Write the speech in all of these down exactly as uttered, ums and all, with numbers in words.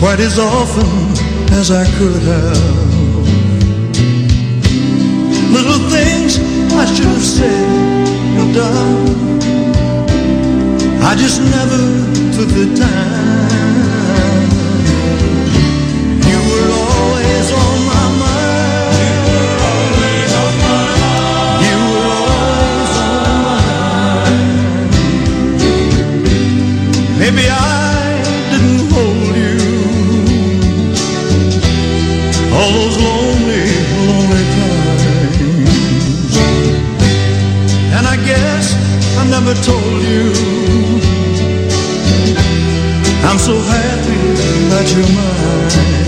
quite as often as I could have. Little things I should have said and done, I just never took the time. You were always on my mind. You were always on my mind. Maybe I didn't hold you all those lonely, lonely times. And I guess I never told you I'm so happy that you're mine.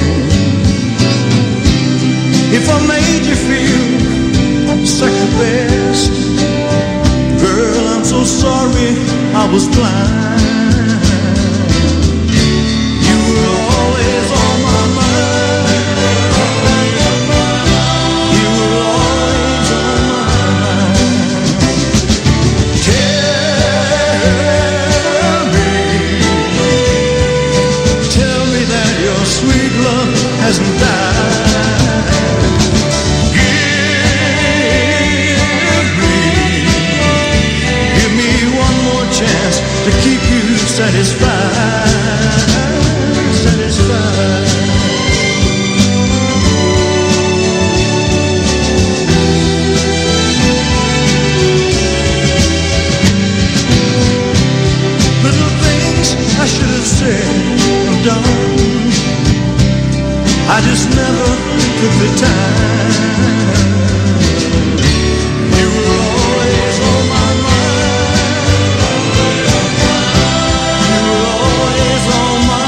If I made you feel second best, girl, I'm so sorry I was blind. You were always on my mind. You were always on my mind. Tell me, tell me that your sweet love hasn't died. Give me, give me one more chance to keep you satisfied, satisfied. Little things I should have said and done, I just never took the time. You were always on my mind. You were always on my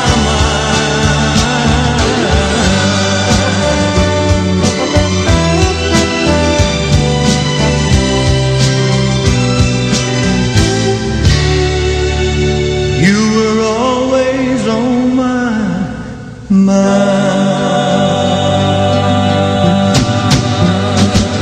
mind. You were always on my mind.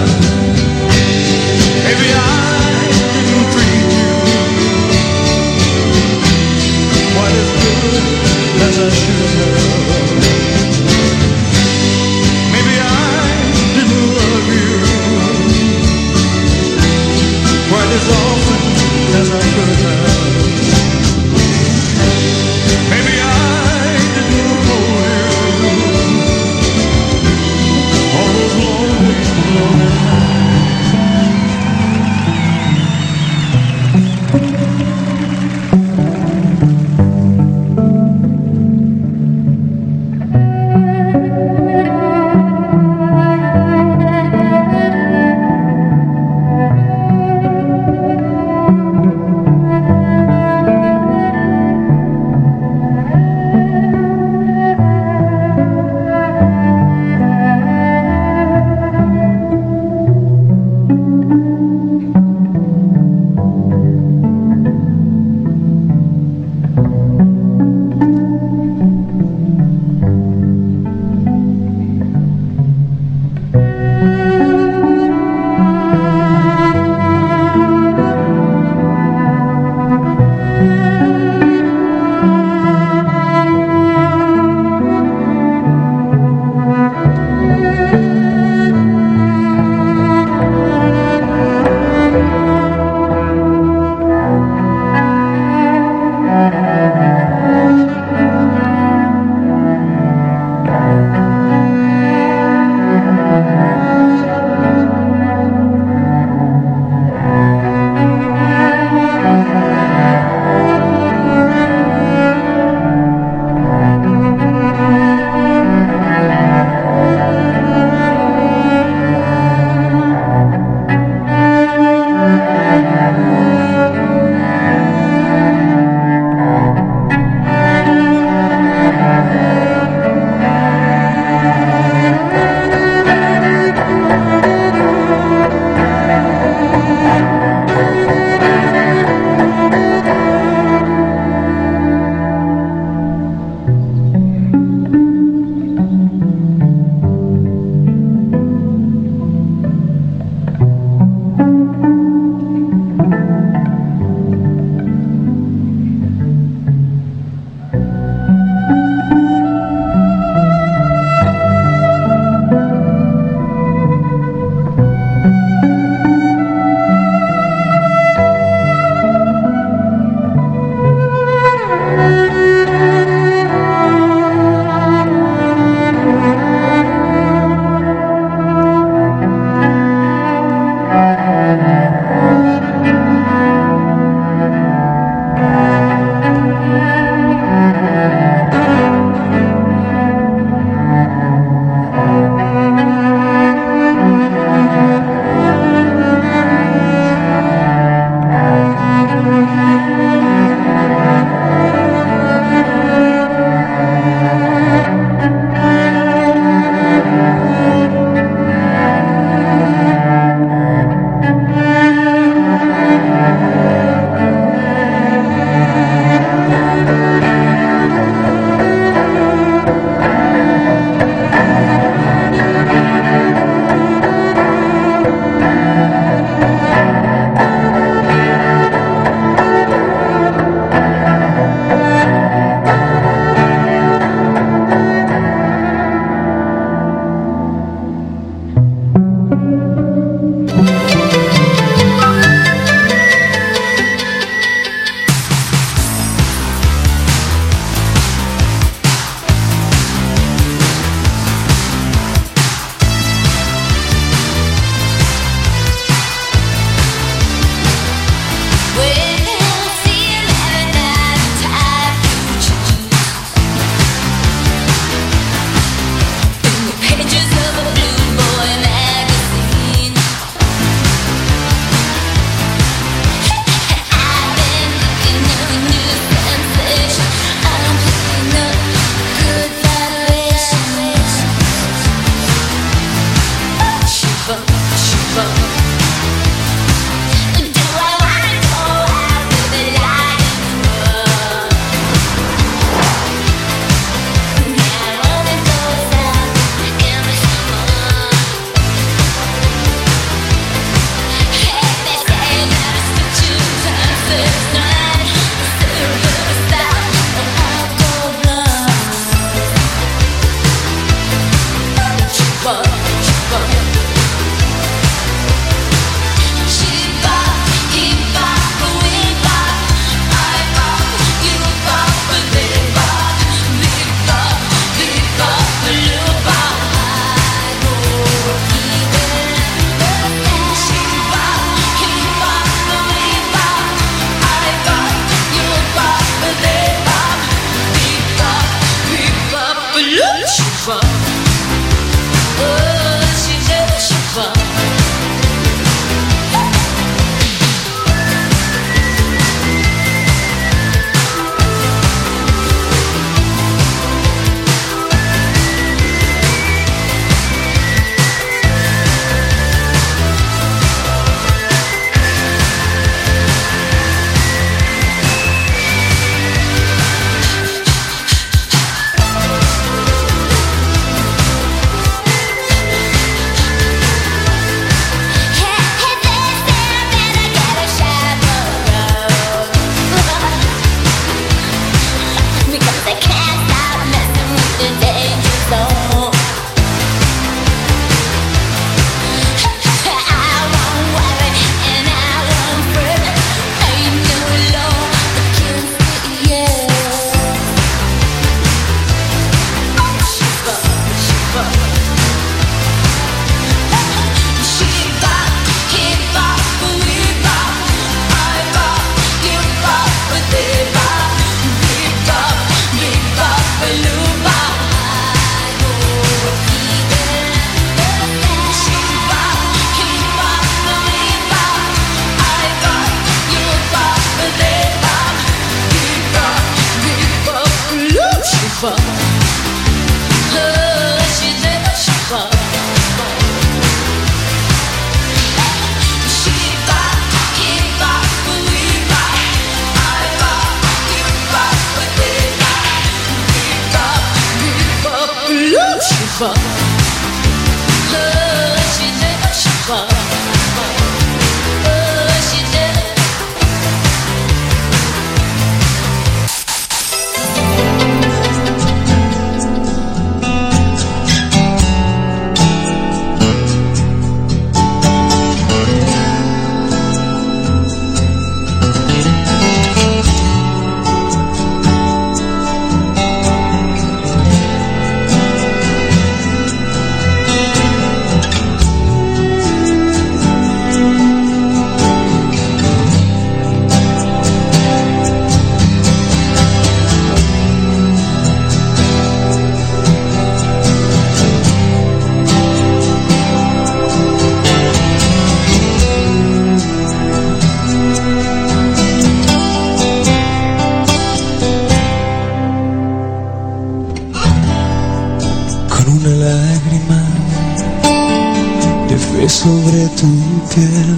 sobre tu piel.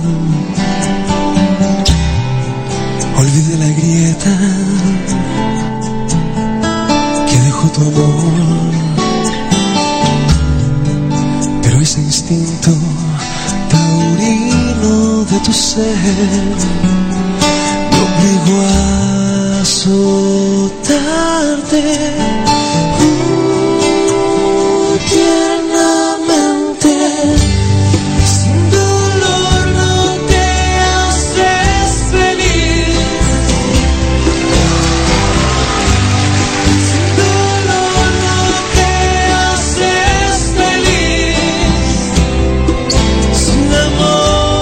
Olvidé la grieta que dejó tu amor, pero ese instinto taurino de tu ser me obligó a azotarte uh, tiernamente. Sin dolor no te haces feliz. Sin dolor no te haces feliz. Sin amor.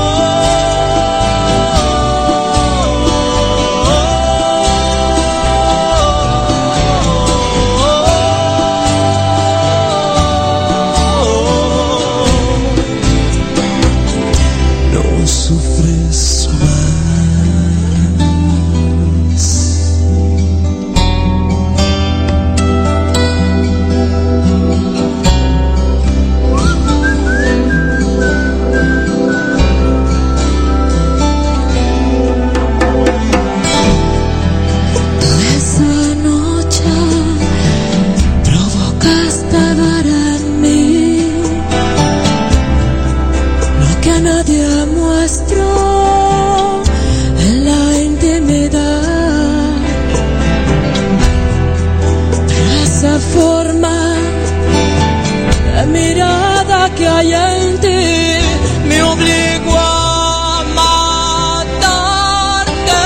Que hay en ti me obligó a matarte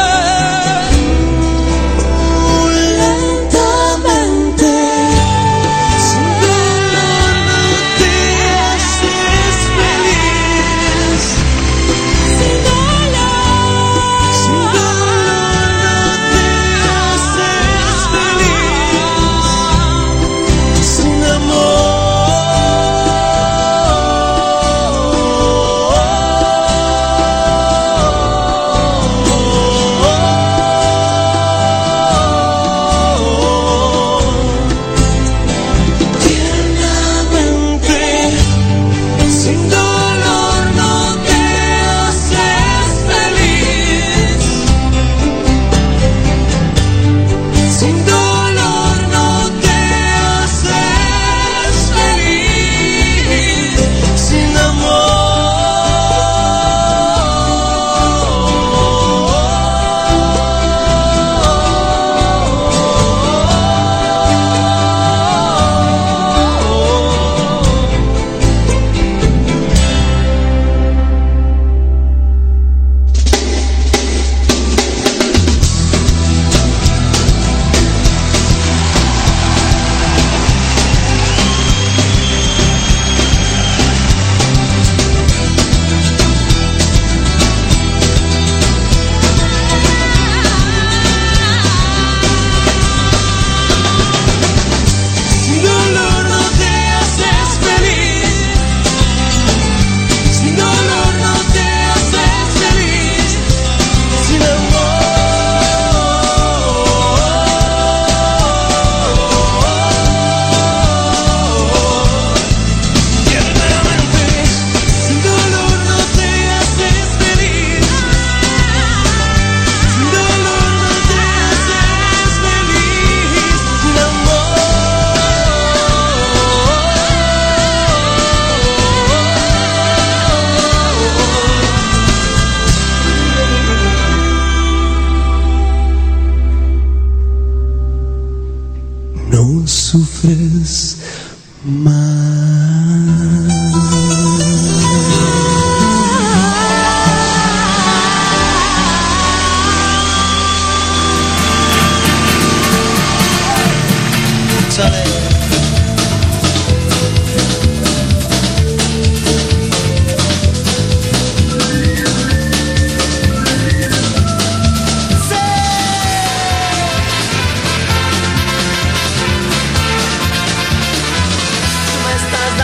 lentamente. Sin dolor no te haces feliz. Sin dolor, sin dolor no te haces feliz. Sin amor. Sufres más. Sale. Estás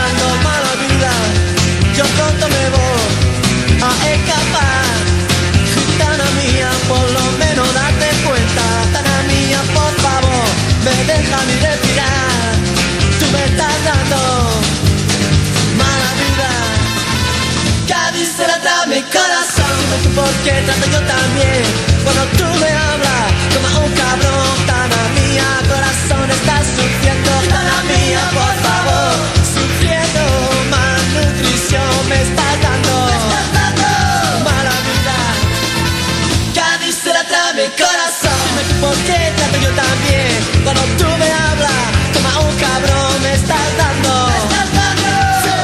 porque trato yo también. Cuando tú me hablas como un cabrón, Tana mía, corazón está sufriendo. Tana mía, por favor, sufriendo. Malnutrición me estás dando, me estás dando mala vida. Cádiz será mi corazón. Dime tú por qué trato yo también. Cuando tú me hablas como un cabrón, me estás dando, me estás dando. Sí.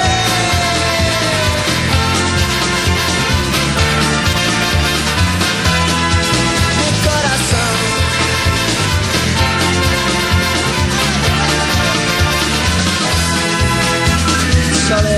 Mi corazón. Sole.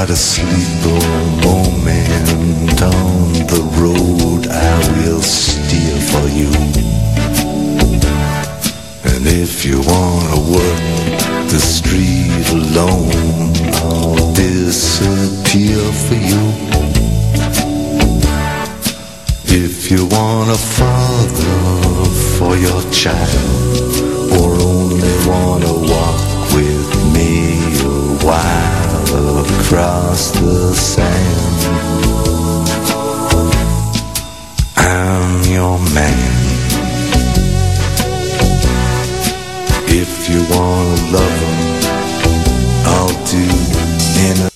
try to sleep a moment on the road I will steer for you. And if you wanna work the street alone, I'll disappear for you. If you want a father for your child, or only wanna walk with me a while across the sand, I'm your man. If you wanna love him, I'll do in a...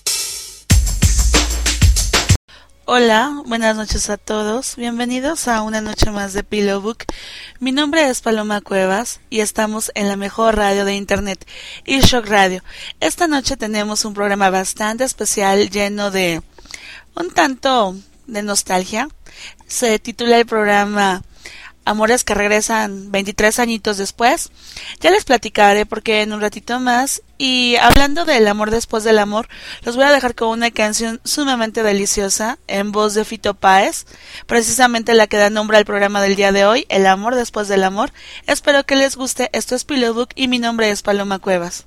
Hola, buenas noches a todos, bienvenidos a una noche más de Pillow Book. Mi nombre es Paloma Cuevas y estamos en la mejor radio de internet, eShock Radio. Esta noche tenemos un programa bastante especial lleno de un tanto de nostalgia. Se titula el programa Amores que regresan veintitrés añitos después. Ya les platicaré por qué en un ratito más. Y hablando del amor después del amor, los voy a dejar con una canción sumamente deliciosa en voz de Fito Páez, precisamente la que da nombre al programa del día de hoy, El amor después del amor. Espero que les guste. Esto es Pillow Book y mi nombre es Paloma Cuevas.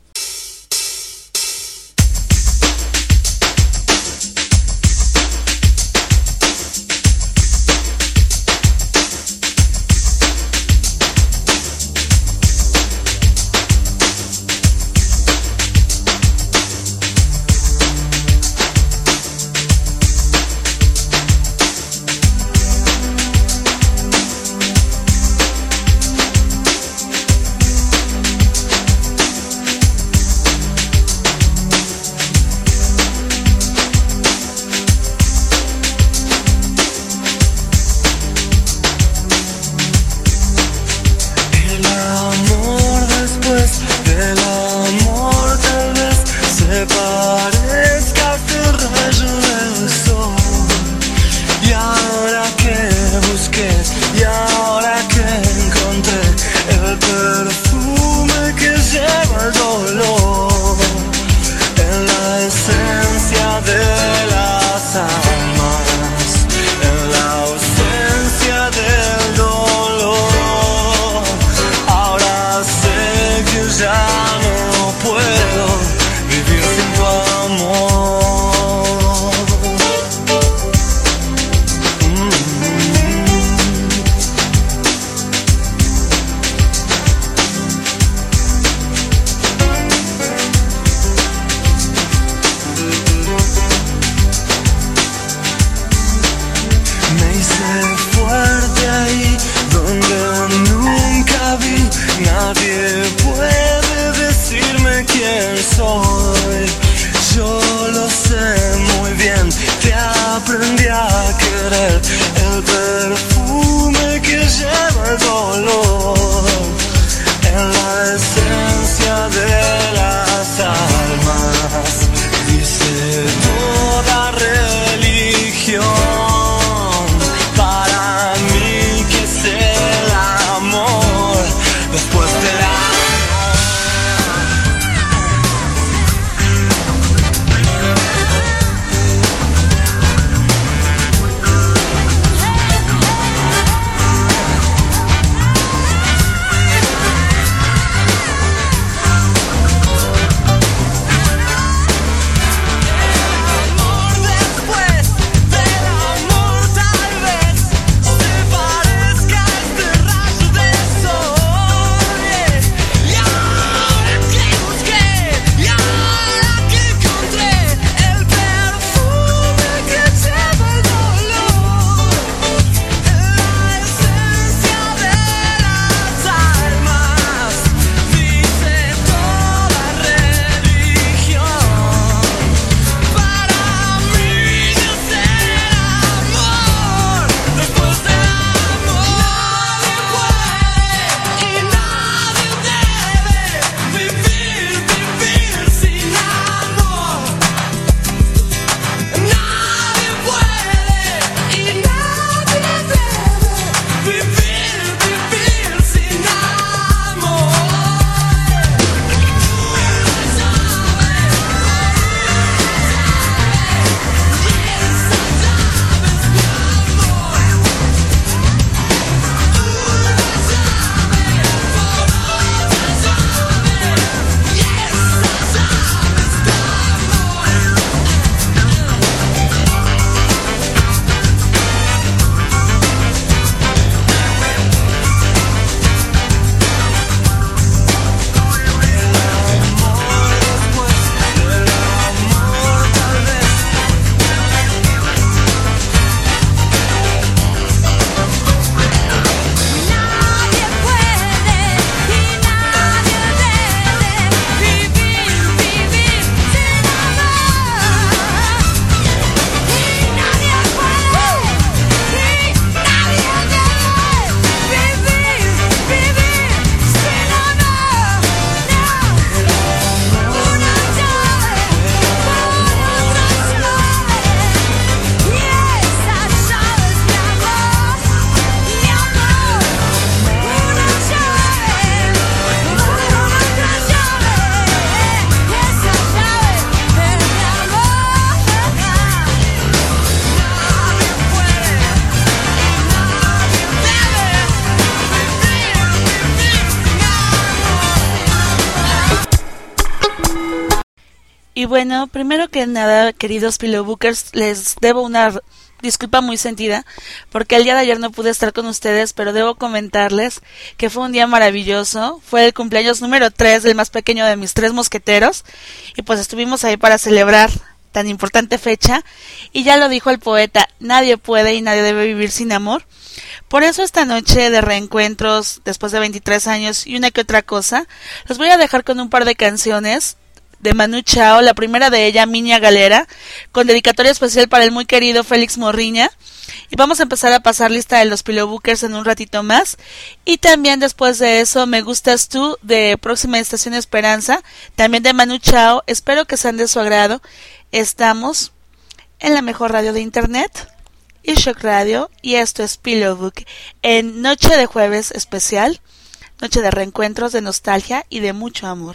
Y bueno, primero que nada, queridos Pillowbookers, les debo una disculpa muy sentida, porque el día de ayer no pude estar con ustedes, pero debo comentarles que fue un día maravilloso. Fue el cumpleaños número tres del más pequeño de mis tres mosqueteros, y pues estuvimos ahí para celebrar tan importante fecha, y ya lo dijo el poeta, nadie puede y nadie debe vivir sin amor. Por eso esta noche de reencuentros, después de veintitrés años y una que otra cosa, los voy a dejar con un par de canciones de Manu Chao, la primera de ella, Miña Galera, con dedicatoria especial para el muy querido Félix Morriña. Y vamos a empezar a pasar lista de los Pillowbookers en un ratito más. Y también después de eso, Me Gustas Tú, de Próxima Estación Esperanza, también de Manu Chao. Espero que sean de su agrado. Estamos en la mejor radio de internet, iShock Radio, y esto es Pillowbook, en noche de jueves especial, noche de reencuentros, de nostalgia y de mucho amor.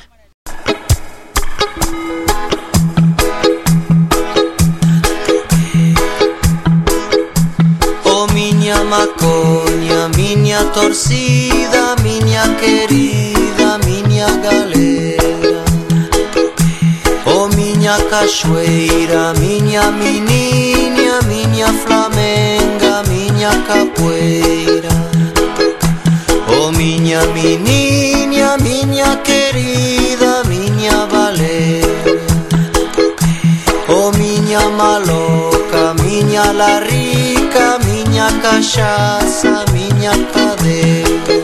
Oh miña maconha, miña torcida, miña querida, miña galera. Oh miña cachoeira, miña meniña, miña flamenga, miña capoeira. Oh miña meniña, miña querida, miña valera. Oh miña maloca, miña la rica, miña cachaça, miña cadeira.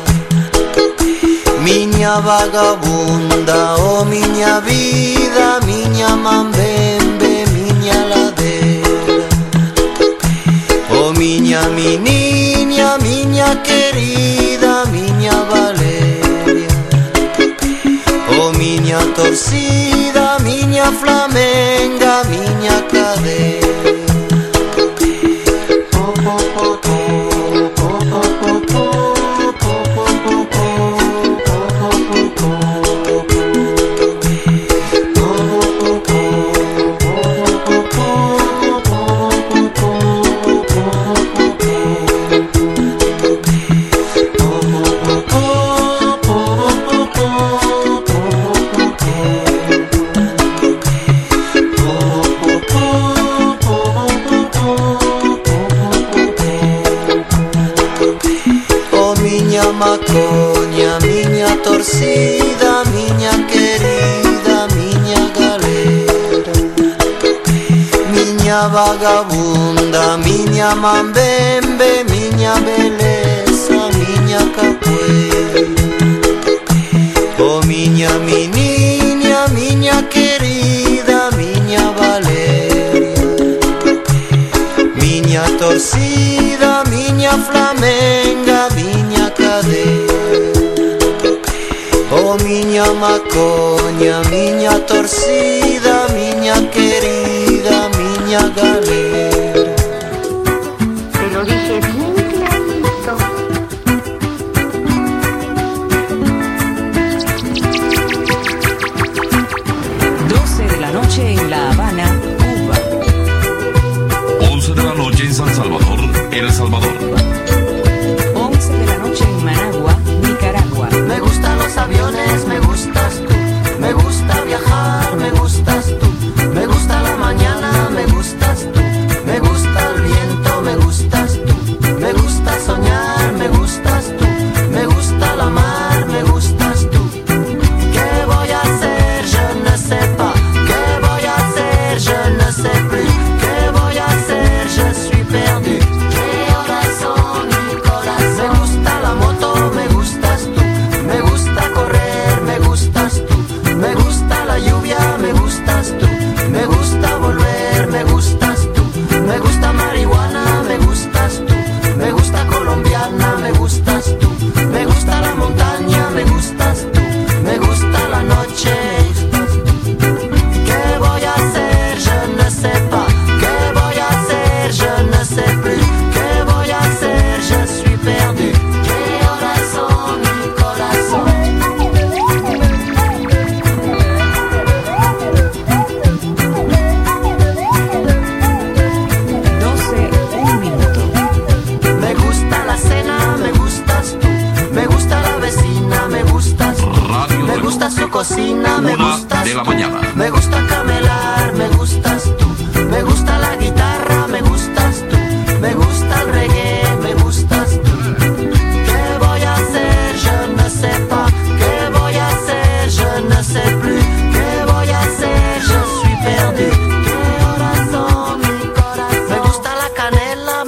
Miña vagabunda, oh miña vida, miña mambembe, miña ladeira. Oh miña meniña, miña querida, miña Valeria. Oh miña torcida, miña flamenga, miña cadeira. Maconha, miña torcida, miña querida, miña galera. Miña vagabunda, miña mambembe, miña beleza, miña capoeira. Oh miña meniña, miña querida, miña Valeria. Miña torcida, miña flamenga, miña cadeira. Oh miña maconha, miña torcida, miña querida, miña galera. Te lo dije bien clarito. doce de la noche en La Habana, Cuba. once de la noche en San Salvador, El Salvador. once de la noche en Managua, Nicaragua. Me gustan los aviones, me gustas tú. Me gusta viajar, me gustas tú. Me gusta la mañana, me gustas tú. Me gusta el viento, me gustas tú. Me gusta soñar, me gustas tú. Me gusta la mar, me gustas tú. ¿Qué voy a hacer? Je ne sais pas. ¿Qué voy a hacer? Je ne sais plus. ¿Qué voy a hacer? Je suis perdu. ¿Qué horas son?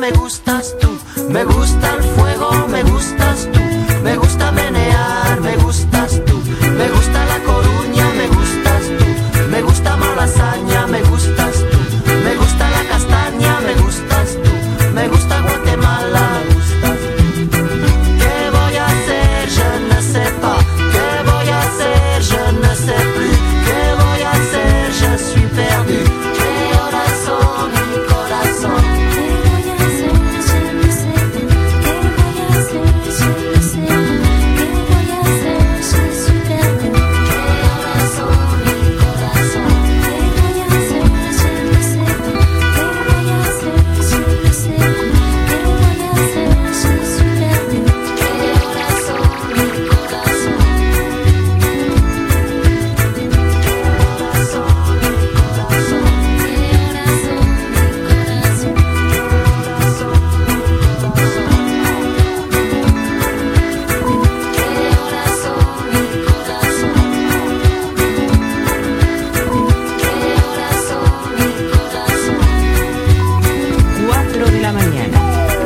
me gustas tú. Me gusta el fuego, me gustas tú. Me gusta menear, me gustas tú. Me gusta La Coruña, me gustas tú. Me gusta Malasaña, me gustas tú. Me gusta la castaña, me gustas tú. Me gusta Guatemala, me gustas tú. ¿Qué voy a hacer? Je ne sais pas. ¿Qué voy a hacer? Je ne sais plus. ¿Qué voy a hacer? Je suis perdu. ¿Qué horas son, mi corazón? ¿Qué voy a hacer? Je ne sais pas. ¿Qué voy a hacer? Je ne sais pas. ¿Qué voy a hacer? Je suis perdu. ¿Qué horas son, mi corazón? ¿Qué voy a hacer? Je ne sais pas. ¿Qué voy a hacer? Je ne sais pas. ¿Qué voy a hacer? Je suis perdu. ¿Qué horas son, mi corazón? cuatro de la mañana.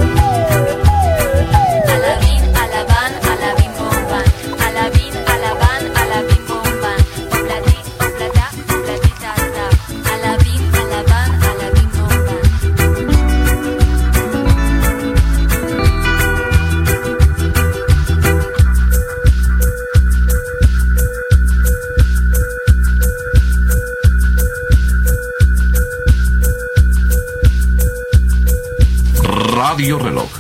Alabín, alabán, alabín, bombán. Alabín, alabán, alabín, bombán. Obladí, obladá, obladita, ta. Alabín, alabán, alabín, bombán. Radio Reloj.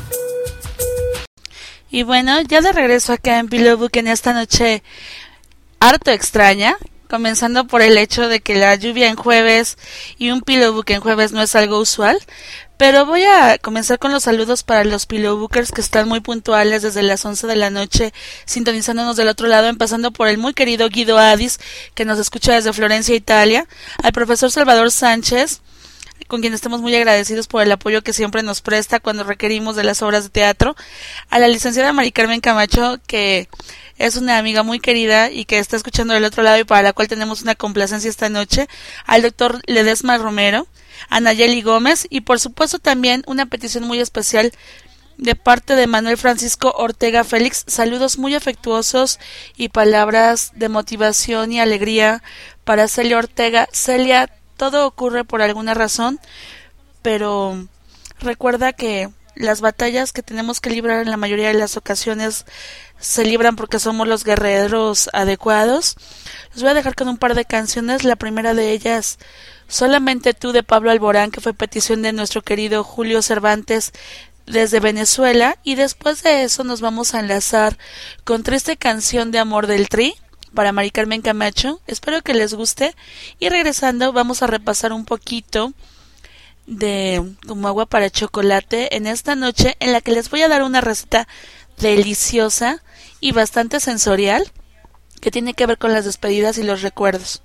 Y bueno, ya de regreso acá en Pillow Book en esta noche harto extraña, comenzando por el hecho de que la lluvia en jueves y un Pillow Book en jueves no es algo usual, pero voy a comenzar con los saludos para los Pillow Bookers que están muy puntuales desde las once de la noche, sintonizándonos del otro lado, empezando por el muy querido Guido Adis, que nos escucha desde Florencia, Italia, al profesor Salvador Sánchez, con quien estamos muy agradecidos por el apoyo que siempre nos presta cuando requerimos de las obras de teatro, a la licenciada Mari Carmen Camacho, que es una amiga muy querida y que está escuchando del otro lado y para la cual tenemos una complacencia esta noche, al doctor Ledesma Romero, a Nayeli Gómez y por supuesto también una petición muy especial de parte de Manuel Francisco Ortega Félix, saludos muy afectuosos y palabras de motivación y alegría para Celia Ortega. Celia, todo ocurre por alguna razón, pero recuerda que las batallas que tenemos que librar en la mayoría de las ocasiones se libran porque somos los guerreros adecuados. Les voy a dejar con un par de canciones, la primera de ellas, Solamente tú, de Pablo Alborán, que fue petición de nuestro querido Julio Cervantes desde Venezuela, y después de eso nos vamos a enlazar con Triste Canción de Amor del Tri, para Mari Carmen Camacho. Espero que les guste y regresando vamos a repasar un poquito de Como Agua para Chocolate en esta noche en la que les voy a dar una receta deliciosa y bastante sensorial que tiene que ver con las despedidas y los recuerdos.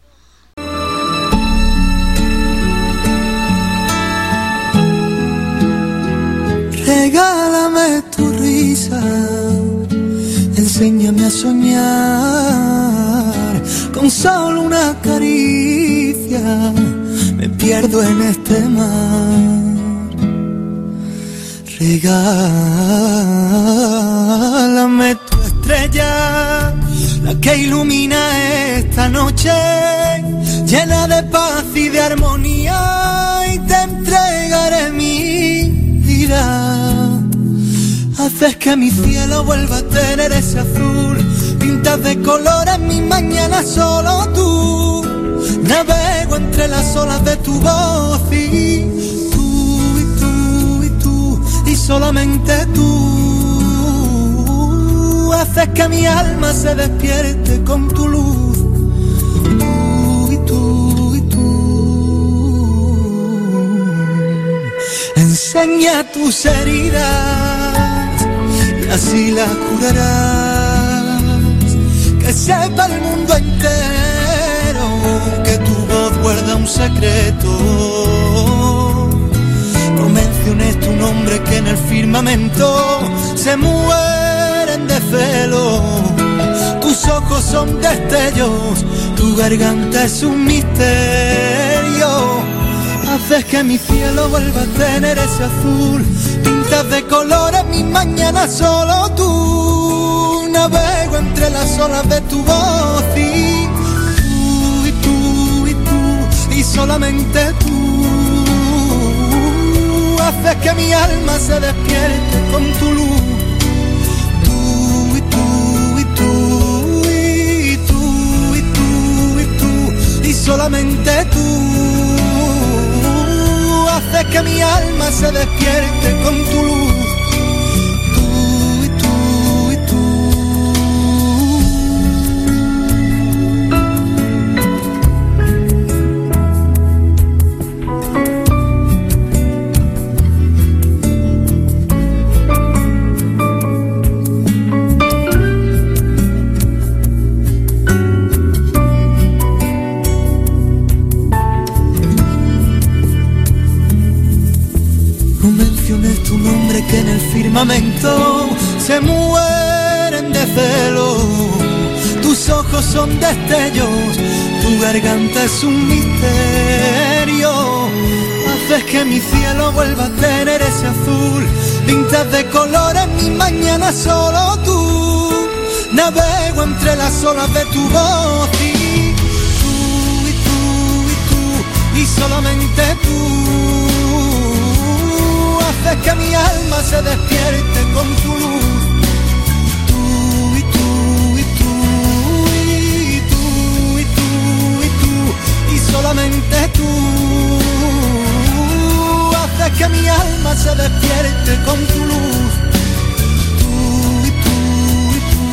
Regálame tu risa, enséñame a soñar, con solo una caricia me pierdo en este mar. Regálame tu estrella, la que ilumina esta noche, llena de paz y de armonía, y te entregaré mi vida. Haces que mi cielo vuelva a tener ese azul, pintas de colores mi mañana solo tú. Navego entre las olas de tu voz y tú, y tú, y tú, y solamente tú. Haces que mi alma se despierte con tu luz. Tú, y tú, y tú. Enseña tus heridas y así las curarás. Que sepa el mundo entero que tu voz guarda un secreto. No menciones tu nombre que en el firmamento se mueren de celo. Tus ojos son destellos, tu garganta es un misterio. Haces que mi cielo vuelva a tener ese azul. Pintas de colores mis mañanas solo tú. Navego entre las olas de tu voz y tú, y tú, y tú, y solamente tú. Haces que mi alma se despierte con tu luz. Tú, y tú, y tú, y tú, y tú, y tú, y solamente tú. Haces que mi alma se despierte con tu luz. Tú y tú y tú. Tu nombre que en el firmamento se mueren de celo. Tus ojos son destellos, tu garganta es un misterio. Haces que mi cielo vuelva a tener ese azul. Pintas de colores mis mañanas solo tú. Navego entre las olas de tu voz y tú, y tú, y tú, y solamente tú. Haces que mi alma se despierte con tu luz. Tú y tú y tú y tú y tú y tú y solamente tú. Haces que mi alma se despierte con tu luz. Tú y tú y tú.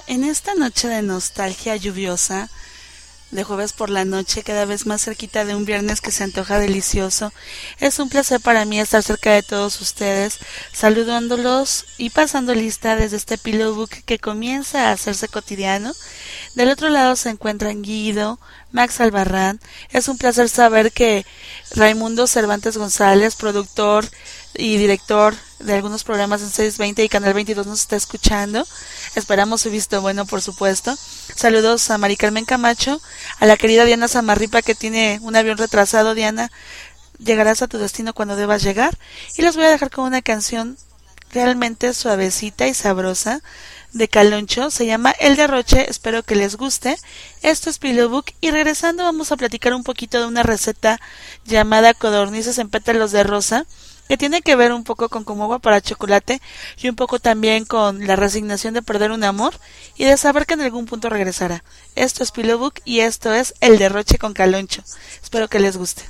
En esta noche de nostalgia lluviosa, de jueves por la noche, cada vez más cerquita de un viernes que se antoja delicioso, es un placer para mí estar cerca de todos ustedes, saludándolos y pasando lista desde este Pillow Book que comienza a hacerse cotidiano. Del otro lado se encuentran Guido, Max Albarrán. Es un placer saber que Raimundo Cervantes González, productor y director de algunos programas en seis veinte y Canal veintidós, nos está escuchando. Esperamos su visto bueno, por supuesto. Saludos a Mari Carmen Camacho, a la querida Diana Zamarripa, que tiene un avión retrasado. Diana, llegarás a tu destino cuando debas llegar. Y les voy a dejar con una canción realmente suavecita y sabrosa de Caloncho, se llama El Derroche. Espero que les guste. Esto es Pillow Book y regresando vamos a platicar un poquito de una receta llamada codornices en pétalos de rosa, que tiene que ver un poco con como agua para chocolate y un poco también con la resignación de perder un amor y de saber que en algún punto regresará. Esto es Pillow Book y esto es El Derroche con Caloncho. Espero que les guste.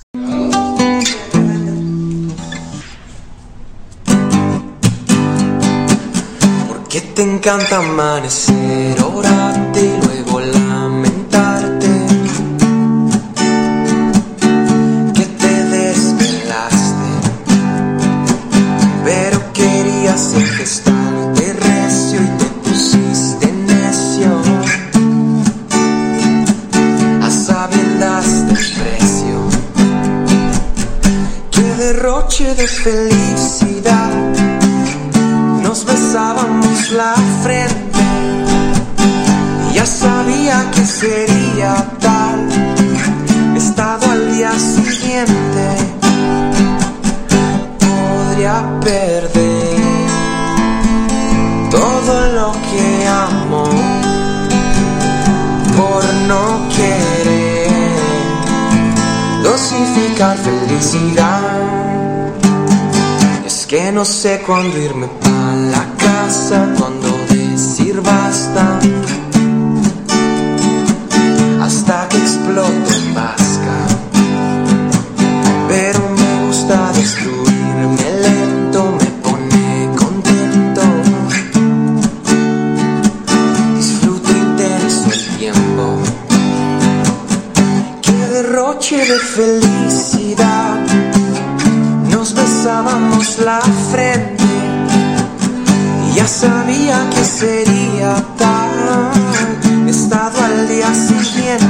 Que te encanta amanecer, orarte y luego lamentarte, que te desvelaste, pero querías gestarte recio y te pusiste necio, a sabiendas del precio, que derroche de felicidad. Nos besábamos la frente y ya sabía que sería tal estado al día siguiente. Podría perder todo lo que amo por no querer dosificar felicidad. Es que no sé cuándo irme pa' la casa, cuándo decir basta, hasta que exploto en vasca. Pero me gusta destruirme lento, me pone contento. Disfruto intenso el tiempo, que derroche de felicidad. Nos besábamos la frente y ya sabía que sería tal estado al día siguiente.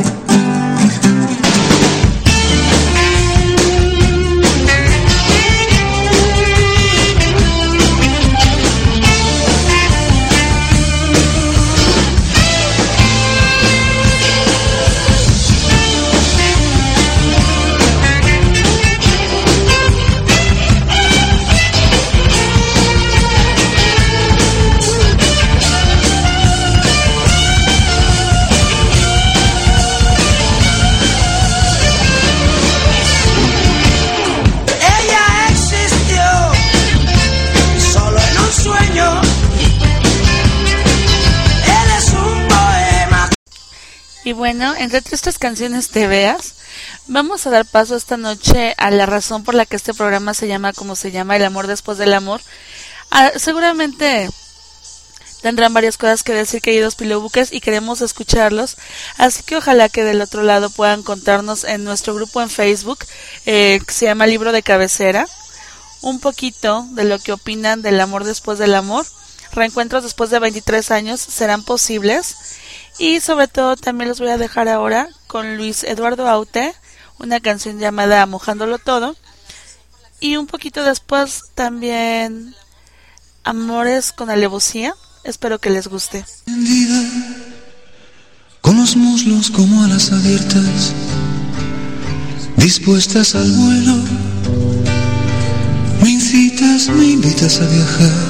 Y bueno, entre estas canciones te veas, vamos a dar paso esta noche a la razón por la que este programa se llama como se llama, El Amor Después del Amor. Ah, seguramente tendrán varias cosas que decir, queridos Pilowbookers, y queremos escucharlos, así que ojalá que del otro lado puedan contarnos en nuestro grupo en Facebook, eh, que se llama Libro de Cabecera, un poquito de lo que opinan del amor después del amor. Reencuentros después de veintitrés años serán posibles. Y sobre todo también los voy a dejar ahora con Luis Eduardo Aute, una canción llamada Mojándolo Todo. Y un poquito después también Amores con Alevosía. Espero que les guste. Con los muslos como alas abiertas, dispuestas al vuelo, me incitas, me invitas a viajar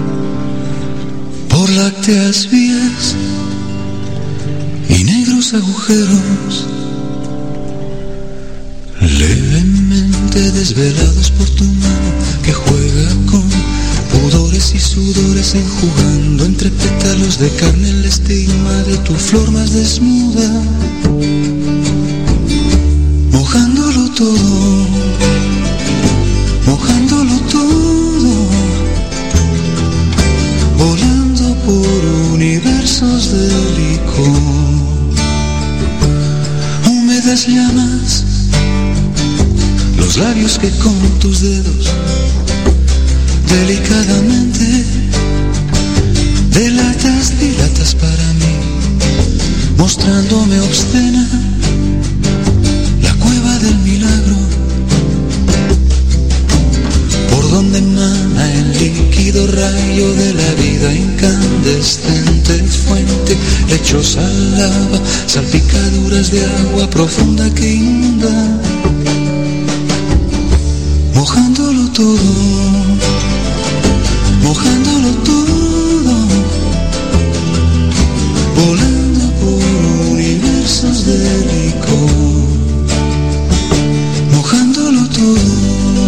por lácteas vías y negros agujeros, levemente desvelados por tu mano que juega con pudores y sudores, enjugando entre pétalos de carne el estigma de tu flor más desnuda, mojándolo todo, mojándolo todo, volando por universos de licor, húmedas llamas, los labios que con tus dedos delicadamente delatas, dilatas para mí, mostrándome obscena la cueva del milagro, por donde emana el líquido rayo de la vida, incandescente fuente, lechosa lava, salpicaduras de agua profunda que inunda, mojándolo todo, mojándolo todo, volando por universos de licor, mojándolo todo.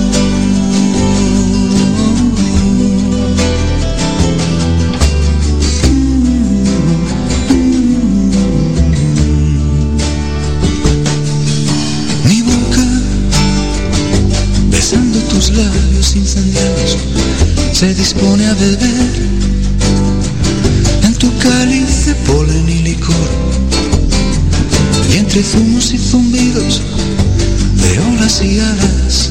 Tus labios incendiados se dispone a beber en tu cáliz de polen y licor, y entre zumos y zumbidos de olas y alas,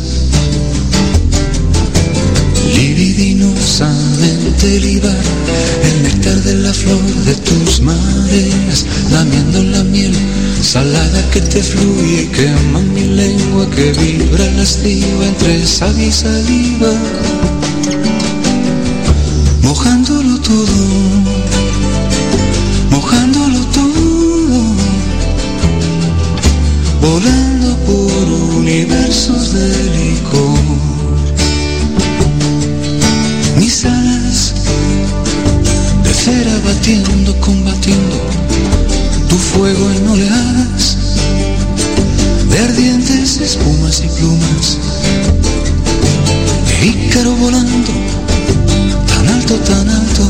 libidinosamente libar el néctar de la flor de tus mareas, lamiendo la miel salada que te fluye y quema mi lengua que vibra lasciva entre savia y saliva, mojándolo todo, mojándolo todo, volando por universos de licor, mis alas de cera batiendo, combatiendo tu fuego en oleadas de ardientes espumas y plumas, de Ícaro volando tan alto, tan alto,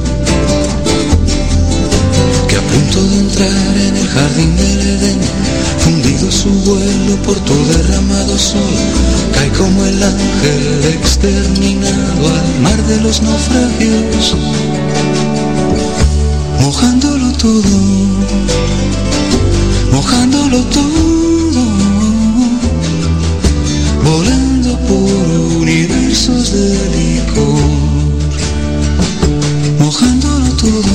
que a punto de entrar en el jardín del Edén, fundido su vuelo por tu derramado sol, cae como el ángel exterminado al mar de los naufragios, mojándolo todo, mojándolo todo, volando por universos de licor, mojándolo todo,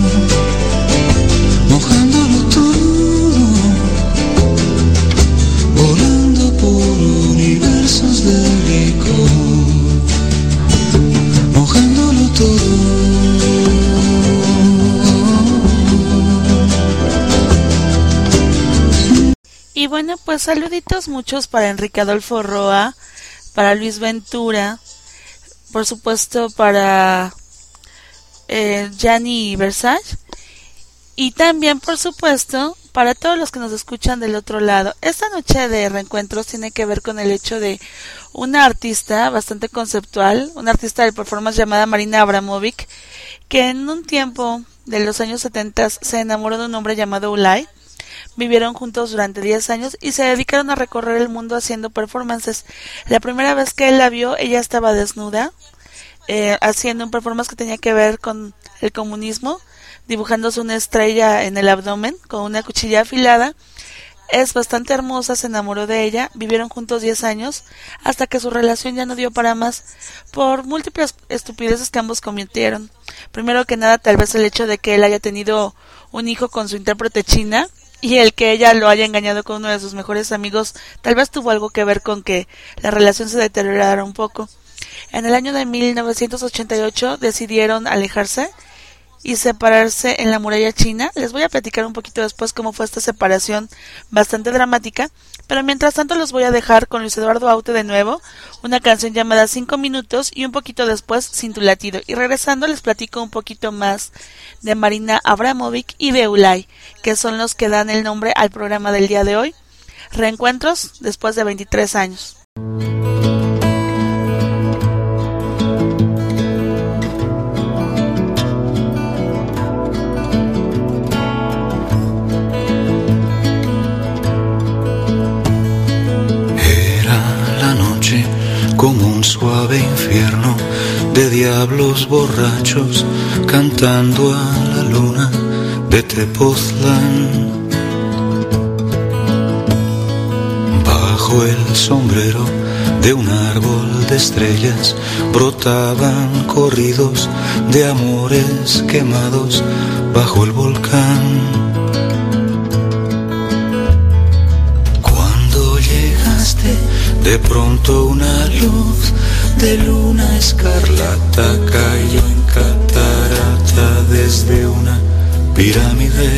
mojándolo todo, volando por universos de licor, mojándolo todo. Y bueno, pues saluditos muchos para Enrique Adolfo Roa, para Luis Ventura, por supuesto para eh, Gianni Versace, y también por supuesto para todos los que nos escuchan del otro lado. Esta noche de reencuentros tiene que ver con el hecho de una artista bastante conceptual, una artista de performance llamada Marina Abramovic, que en un tiempo de los años setenta se enamoró de un hombre llamado Ulay. Vivieron juntos durante diez años y se dedicaron a recorrer el mundo haciendo performances. La primera vez que él la vio, ella estaba desnuda, eh, haciendo un performance que tenía que ver con el comunismo, dibujándose una estrella en el abdomen con una cuchilla afilada. Es bastante hermosa, se enamoró de ella, vivieron juntos diez años, hasta que su relación ya no dio para más, por múltiples estupideces que ambos cometieron. Primero que nada, tal vez el hecho de que él haya tenido un hijo con su intérprete china, y el que ella lo haya engañado con uno de sus mejores amigos, tal vez tuvo algo que ver con que la relación se deteriorara un poco. En el año de mil novecientos ochenta y ocho decidieron alejarse y separarse en la muralla china. Les voy a platicar un poquito después cómo fue esta separación bastante dramática, pero mientras tanto los voy a dejar con Luis Eduardo Aute de nuevo, una canción llamada Cinco Minutos, y un poquito después Sin Tu Latido. Y regresando les platico un poquito más de Marina Abramovic y de Ulay, que son los que dan el nombre al programa del día de hoy. Reencuentros después de veintitrés años. Como un suave infierno de diablos borrachos cantando a la luna de Tepoztlán. Bajo el sombrero de un árbol de estrellas brotaban corridos de amores quemados bajo el volcán. Cuando llegaste, de pronto una luz de luna escarlata cayó en catarata desde una pirámide.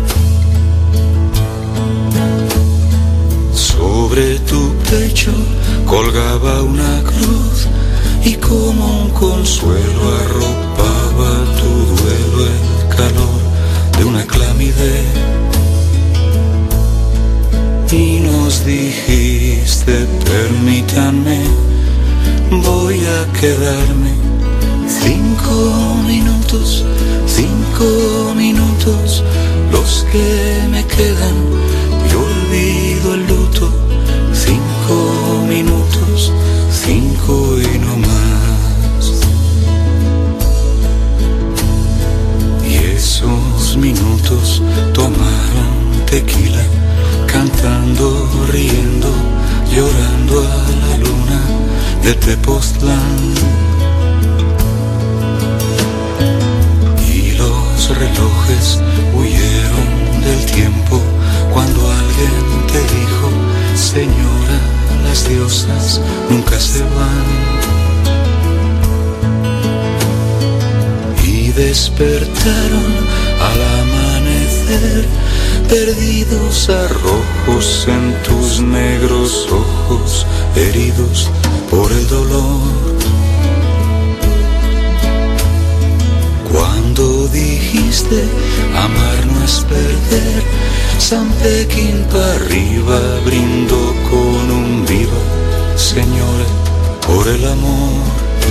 Sobre tu pecho colgaba una cruz y como un consuelo arropaba tu duelo el calor de una clámide. Y nos dijiste, permítanme, voy a quedarme cinco minutos, cinco minutos, los que me quedan, y olvido el luto. Cinco minutos, cinco y no más. Y esos minutos tomaron tequila, cantando, riendo, llorando a la luna de Tepoztlán. Y los relojes huyeron del tiempo cuando alguien te dijo, señora, las diosas nunca se van. Y despertaron al amanecer, perdidos a rojos en tus negros ojos, heridos por el dolor. Cuando dijiste, amar no es perder, San Pekín para arriba brindó con un viva, señora, por el amor.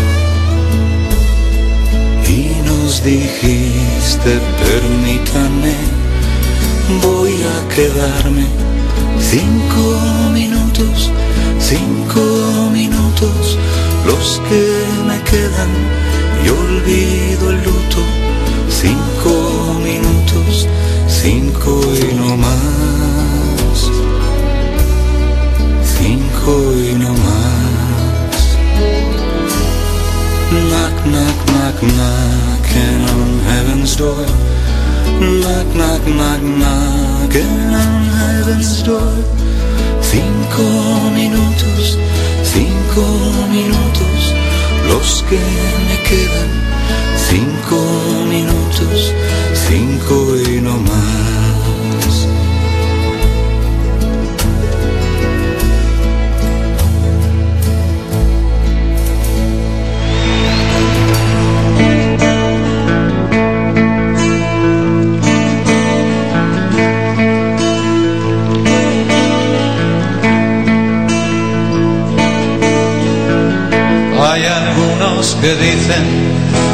Y nos dijiste, permítanme, voy a quedarme cinco minutos, cinco minutos, los que me quedan, y olvido el luto. Cinco minutos, cinco y no más, cinco y no más. Knock, knock, knock, knocking on heaven's door. Knock, knock, knock, knocking on heaven's door. Cinco minutos, cinco minutos, los que me quedan. Cinco minutos, cinco y no más. Hay algunos que dicen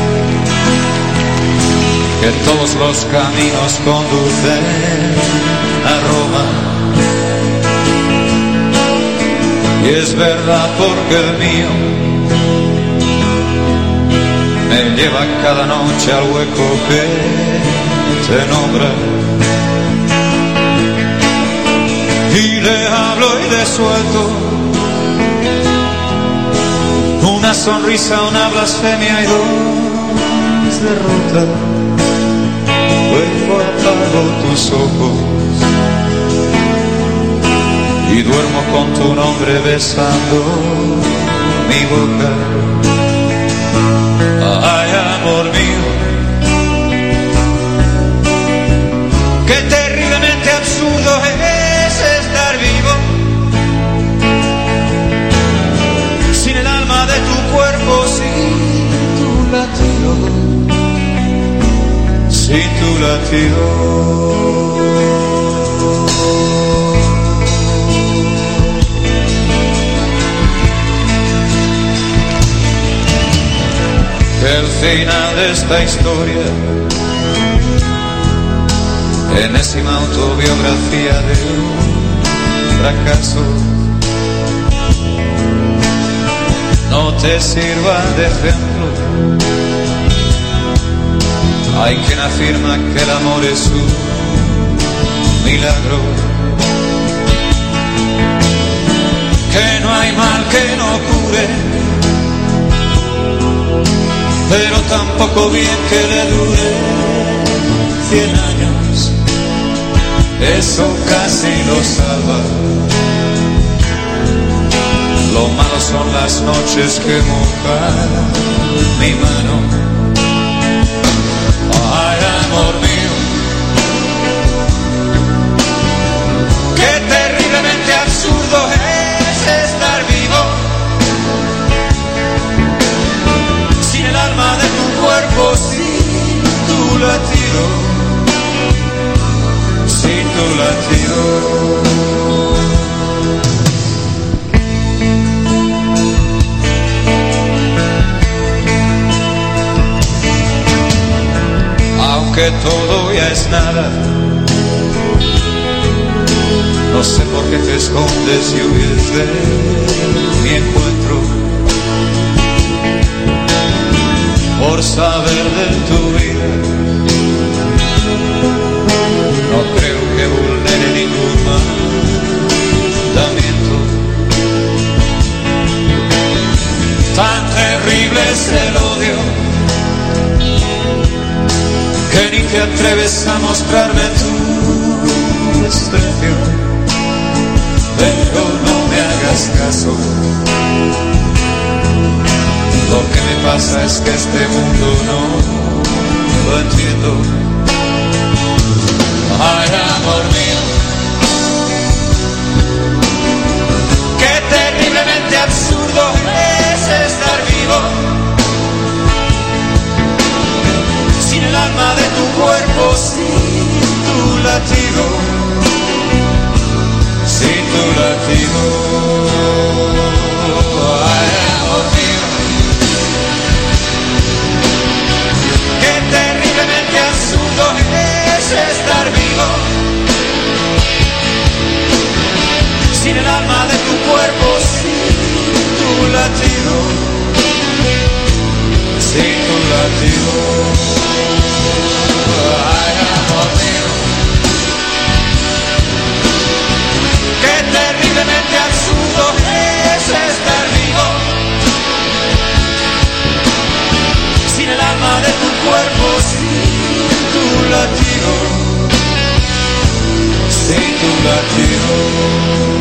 que todos los caminos conducen a Roma. Y es verdad porque el mío me lleva cada noche al hueco que te nombra. Y le hablo y le suelto una sonrisa, una blasfemia y dos derrotas. Luego apago tus ojos y duermo con tu nombre besando mi boca. Ay, amor mío, qué terriblemente absurdo es estar vivo sin el alma de tu cuerpo, sin tu latido. Sin tu latido. El final de esta historia, enésima autobiografía de un fracaso, no te sirva de ejemplo. Hay quien afirma que el amor es un milagro, que no hay mal que no cure, pero tampoco bien que le dure cien años, eso casi lo salva. Lo malo son las noches que mojan mi mano. Ay, amor mío, qué terriblemente absurdo es estar vivo sin el alma de tu cuerpo, sin tu latido, sin tu latido. Que todo ya es nada, no sé por qué te escondes y huyes de mi encuentro, por saber de tu vida. No creo que vulnere ningún mandamiento, tan terrible es el odio que ni te atreves a mostrarme tu desprecio, pero no me hagas caso. Lo que me pasa es que este mundo no lo entiendo. Ay, amor mío, qué terriblemente absurdo es estar vivo sin el alma de tu cuerpo, sin tu latido, sin tu latido. Ay, amor mío, qué terriblemente absurdo es estar vivo sin el alma de tu cuerpo, sin tu latido, sin tu latido. Ay, amor mío, qué terriblemente absurdo es estar vivo sin el alma de tu cuerpo, sin tu latido, sin tu latido.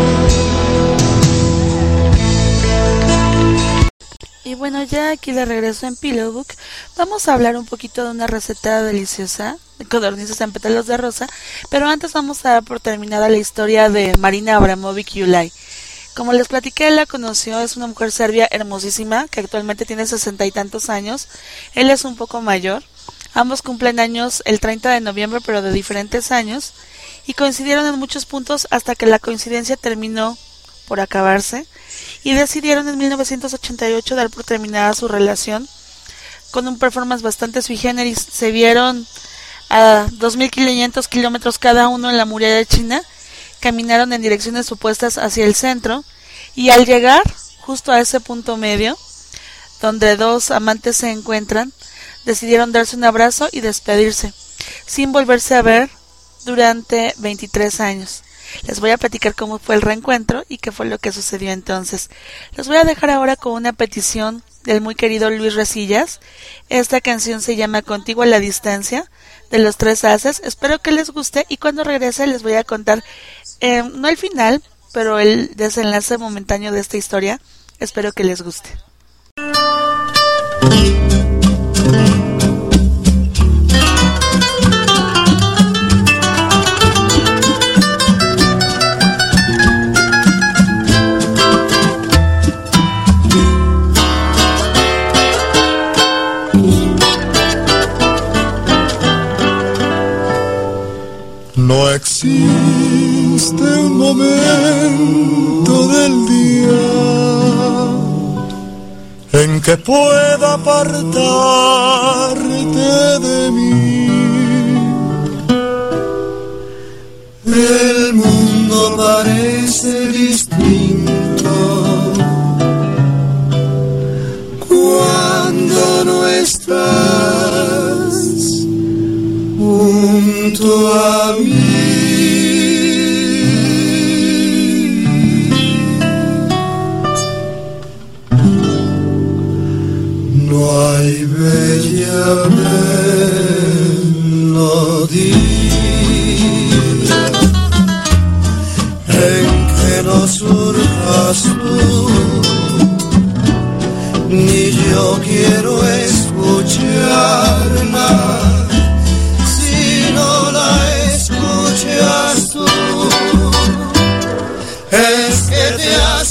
Y bueno, ya aquí de regreso en Pillow Book, vamos a hablar un poquito de una receta deliciosa de codornices en pétalos de rosa, pero antes vamos a dar por terminada la historia de Marina Abramovic Iulay. Como les platiqué, él la conoció, es una mujer serbia hermosísima que actualmente tiene sesenta y tantos años, él es un poco mayor, ambos cumplen años el treinta de noviembre pero de diferentes años y coincidieron en muchos puntos hasta que la coincidencia terminó por acabarse y decidieron en mil novecientos ochenta y ocho dar por terminada su relación con un performance bastante sui generis. Se vieron a dos mil quinientos kilómetros cada uno en la muralla de China, caminaron en direcciones opuestas hacia el centro y al llegar justo a ese punto medio donde dos amantes se encuentran, decidieron darse un abrazo y despedirse sin volverse a ver durante veintitrés años. Les voy a platicar cómo fue el reencuentro y qué fue lo que sucedió entonces. Los voy a dejar ahora con una petición del muy querido Luis Resillas. Esta canción se llama Contigo a la distancia, de Los Tres Haces. Espero que les guste y cuando regrese les voy a contar, eh, no el final, pero el desenlace momentáneo de esta historia. Espero que les guste. No existe un momento del día en que pueda apartarte de mí. El mundo parece distinto cuando no estás. junto a mí. No hay bella melodía en que no surjas tú, ni yo quiero escucharla si no la escuchas tú. Es que te has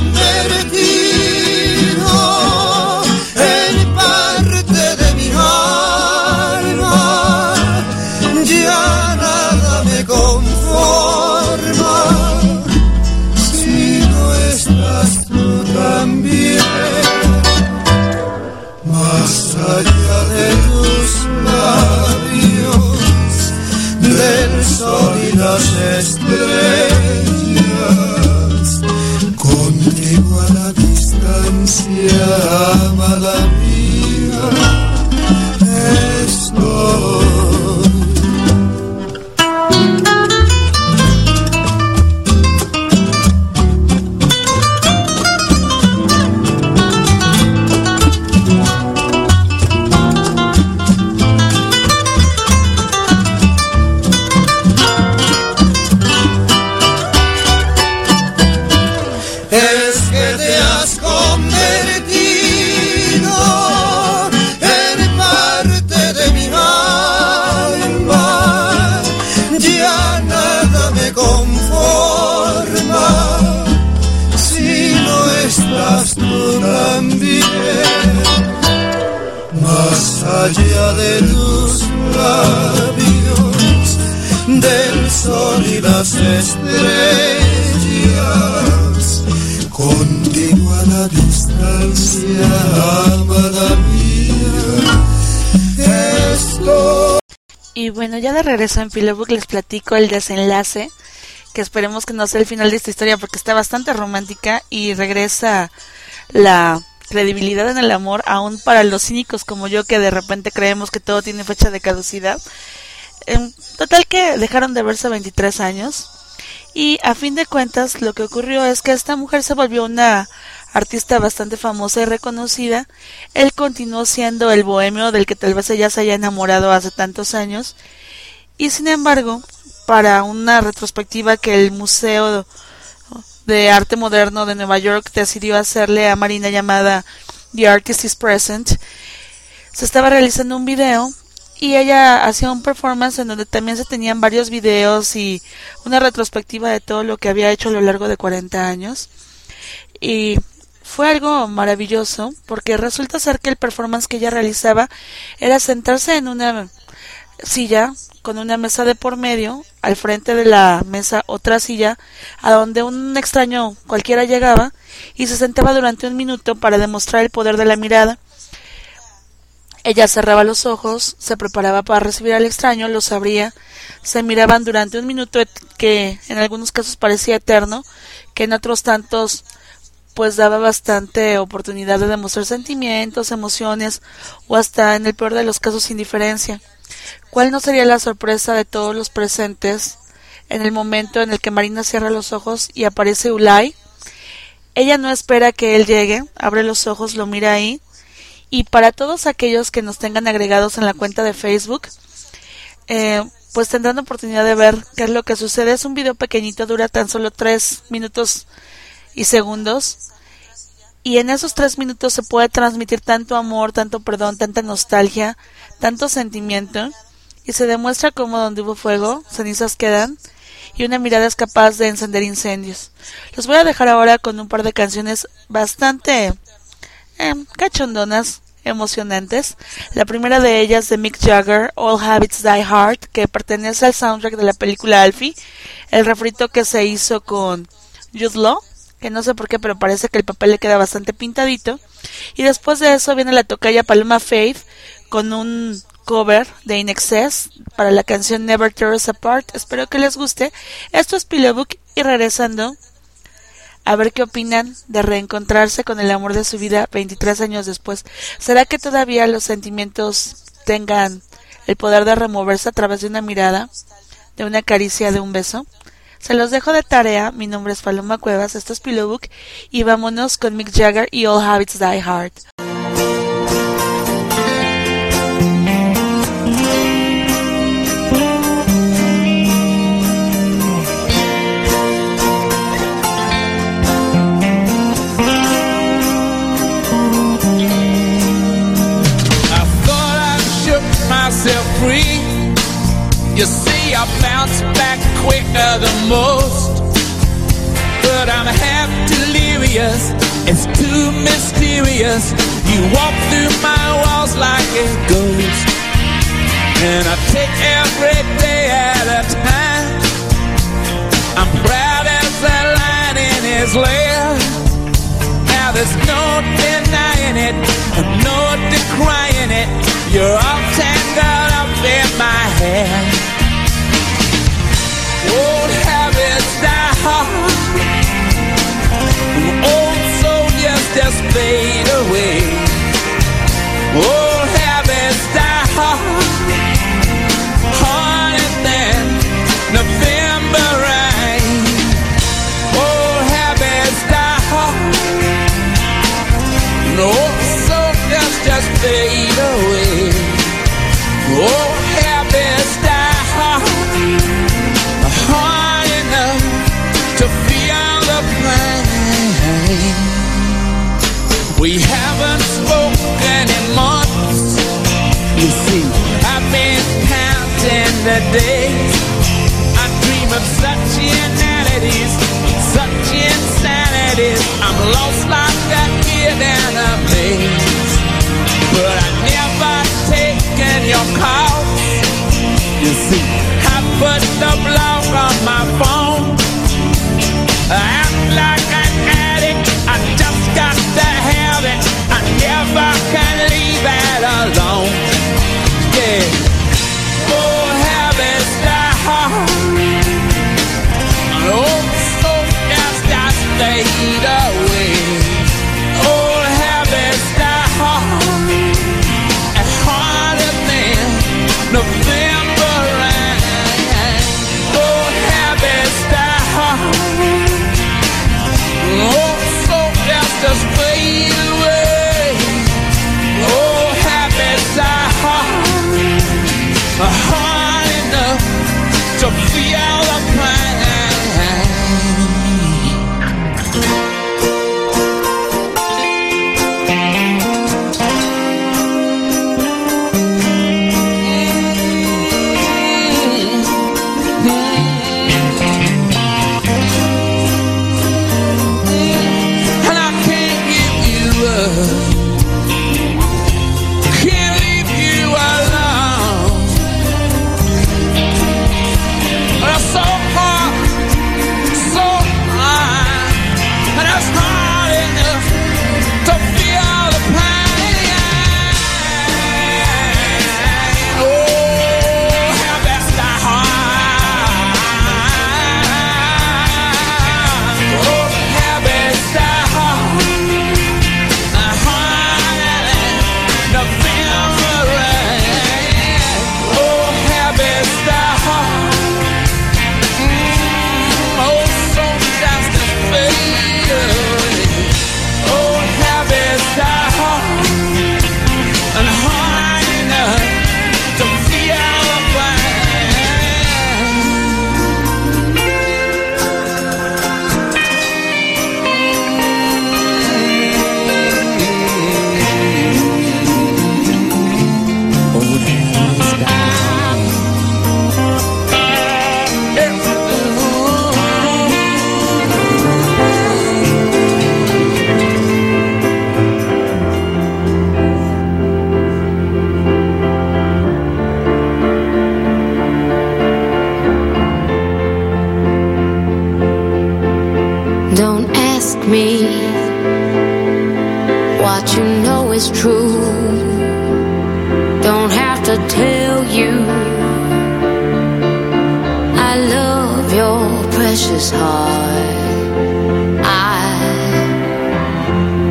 convertido en parte de mi alma, ya nada me conforma si no estás tú también. Más allá de tus labios, del sol y las estrellas, contigo a la distancia, amada mía, estoy. Es que te has convertido en parte de mi alma, ya nada me conforma si no estás tú también. Más allá de tus labios, del sol y las estrellas, contigo a la distancia, amada mía, estoy. Y bueno, ya de regreso en Pilobook les platico el desenlace, que esperemos que no sea el final de esta historia porque está bastante romántica y regresa la credibilidad en el amor, aún para los cínicos como yo que de repente creemos que todo tiene fecha de caducidad. En total que dejaron de verse veintitrés años. Y a fin de cuentas lo que ocurrió es que esta mujer se volvió una artista bastante famosa y reconocida. Él continuó siendo el bohemio del que tal vez ella se haya enamorado hace tantos años. Y sin embargo, para una retrospectiva que el Museo de Arte Moderno de Nueva York decidió hacerle a Marina llamada The Artist is Present, se estaba realizando un video y ella hacía un performance en donde también se tenían varios videos y una retrospectiva de todo lo que había hecho a lo largo de cuarenta años. Y fue algo maravilloso porque resulta ser que el performance que ella realizaba era sentarse en una silla con una mesa de por medio, al frente de la mesa otra silla, a donde un extraño cualquiera llegaba y se sentaba durante un minuto para demostrar el poder de la mirada. Ella cerraba los ojos, se preparaba para recibir al extraño, los abría, se miraban durante un minuto que en algunos casos parecía eterno, que en otros tantos pues daba bastante oportunidad de demostrar sentimientos, emociones o hasta en el peor de los casos indiferencia. ¿Cuál no sería la sorpresa de todos los presentes en el momento en el que Marina cierra los ojos y aparece Ulay? Ella no espera que él llegue, abre los ojos, lo mira ahí. Y para todos aquellos que nos tengan agregados en la cuenta de Facebook, eh, pues tendrán oportunidad de ver qué es lo que sucede. Es un video pequeñito, dura tan solo tres minutos y segundos. Y en esos tres minutos se puede transmitir tanto amor, tanto perdón, tanta nostalgia, tanto sentimiento. Y se demuestra cómo donde hubo fuego, cenizas quedan. Y una mirada es capaz de encender incendios. Los voy a dejar ahora con un par de canciones bastante Eh, cachondonas, emocionantes. La primera de ellas de Mick Jagger, All Habits Die Hard, que pertenece al soundtrack de la película Alfie, el refrito que se hizo con Jude Law, que no sé por qué, pero parece que el papel le queda bastante pintadito. Y después de eso viene la tocaya Paloma Faith con un cover de In Excess para la canción Never Tear Us Apart. Espero que les guste. Esto es Pilobook y regresando a ver qué opinan de reencontrarse con el amor de su vida veintitrés años después. ¿Será que todavía los sentimientos tengan el poder de removerse a través de una mirada, de una caricia, de un beso. Se los dejo de tarea. Mi nombre es Paloma Cuevas, esto es Pillow Book y vámonos con Mick Jagger y All Habits Die Hard. Myself free. You see, I bounce back quicker than most, but I'm half delirious. It's too mysterious. You walk through my walls like a ghost, and I take every day at a time. I'm proud as a lion in his lair. Now there's no denying it, no decrying it. You're all tangled up in my hair. Old habits die hard. Old soldiers just fade away. Old habits die hard. Harder than November rain. Old habits die hard. Old soldiers just fade away. Oh, habits die hard, hard enough to feel the pain. We haven't spoken in months. You see, I've been counting the days. I dream of such inanities, such insanities. I'm lost like a kid in a maze, but I never taken your calls. You see, I put the block on my phone. I act like an addict. I just got to have it. I never can leave it alone. Yeah. Oh, habits die hard. Oh, so just I stayed away. Oh, habits die hard. November rain. Old habits die hard. Old soldiers just fade away. Old habits die hard, hard enough to feel the pain.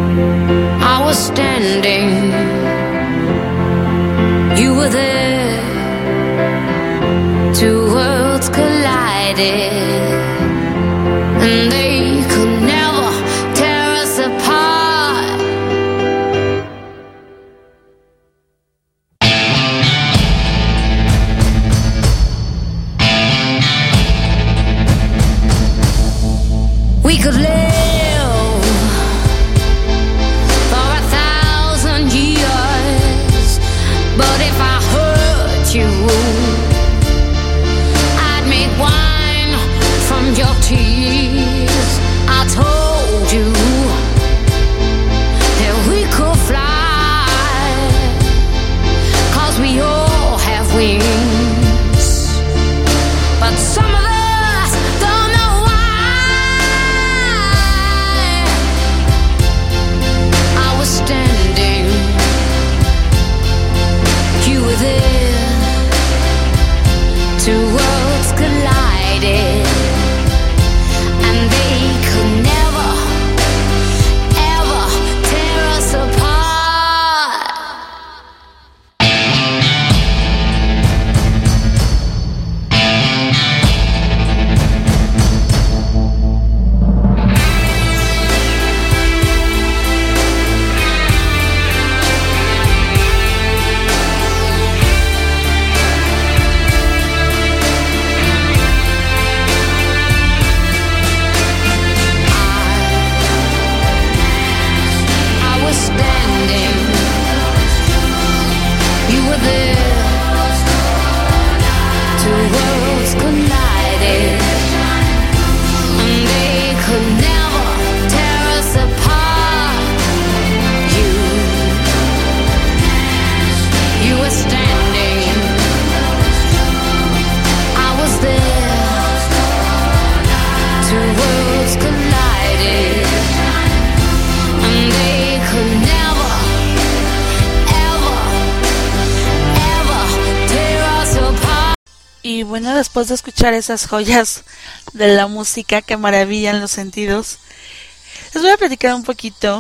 You were there collided, and they could never tear us apart. We could live for a thousand years, but if I hurt you, I'd make wine from your tears. I told you that we could fly, 'cause we all have wings, but some of us don't know why. I was standing, you were there, two worlds collided, and they could never, ever tear us apart. I was standing, you were there, two worlds collided, and they could never tear us apart. You, you were standing, I was there, two worlds collided, and they could never, ever, ever tear us apart. Y bueno, después de escuchar esas joyas de la música que maravillan los sentidos, les voy a platicar un poquito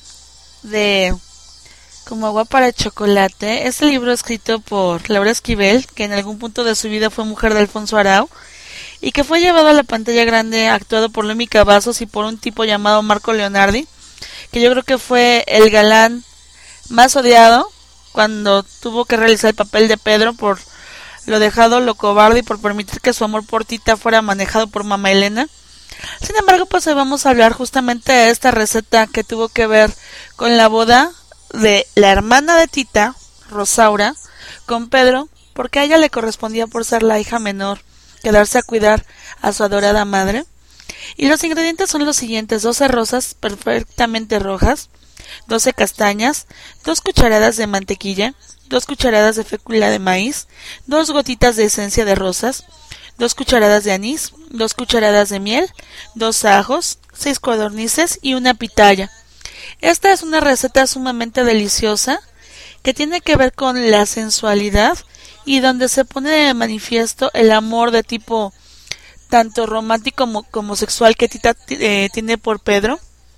de Como agua para el chocolate. Este libro escrito por Laura Esquivel, que en algún punto de su vida fue mujer de Alfonso Arau, y que fue llevado a la pantalla grande, actuado por Lemmy Cavazos y por un tipo llamado Marco Leonardi, que yo creo que fue el galán más odiado cuando tuvo que realizar el papel de Pedro por lo dejado, lo cobarde y por permitir que su amor por Tita fuera manejado por Mamá Elena. Sin embargo, pues hoy vamos a hablar justamente de esta receta que tuvo que ver con la boda de la hermana de Tita, Rosaura, con Pedro, porque a ella le correspondía, por ser la hija menor, quedarse a cuidar a su adorada madre. Y los ingredientes son los siguientes: doce rosas perfectamente rojas, doce castañas, dos cucharadas de mantequilla, dos cucharadas de fécula de maíz, dos gotitas de esencia de rosas, dos cucharadas de anís, dos cucharadas de miel, dos ajos, seis codornices y una pitaya. Esta es una receta sumamente deliciosa que tiene que ver con la sensualidad y donde se pone de manifiesto el amor de tipo tanto romántico como, como sexual que Tita eh, tiene por Pedro.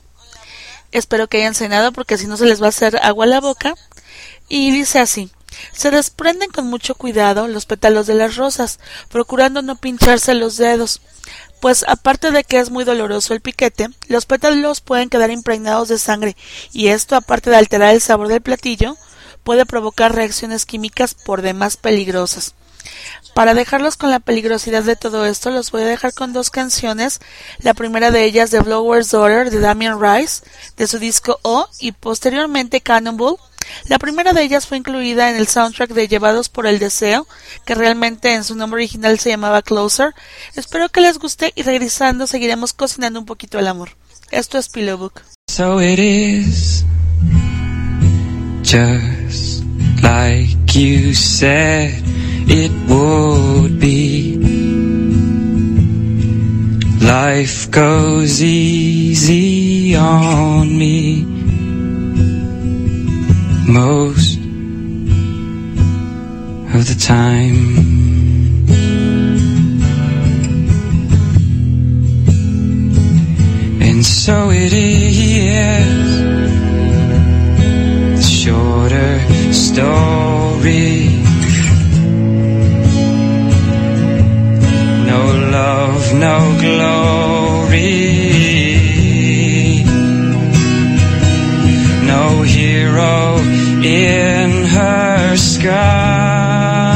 Espero que hayan cenado, porque si no se les va a hacer agua a la boca. Y dice así: se desprenden con mucho cuidado los pétalos de las rosas, procurando no pincharse los dedos, pues aparte de que es muy doloroso el piquete, los pétalos pueden quedar impregnados de sangre, y esto, aparte de alterar el sabor del platillo, puede provocar reacciones químicas por demás peligrosas. Para dejarlos con la peligrosidad de todo esto, los voy a dejar con dos canciones. La primera de ellas, The Blower's Daughter, de Damien Rice, de su disco O, y posteriormente Cannonball. La primera de ellas fue incluida en el soundtrack de Llevados por el Deseo, que realmente en su nombre original se llamaba Closer. Espero que les guste, y regresando seguiremos cocinando un poquito el amor. Esto es Pillow Book. So it is just like you said it would be. Life goes easy on me most of the time. And so it is, the shorter story. No love no glory, no hero in her sky.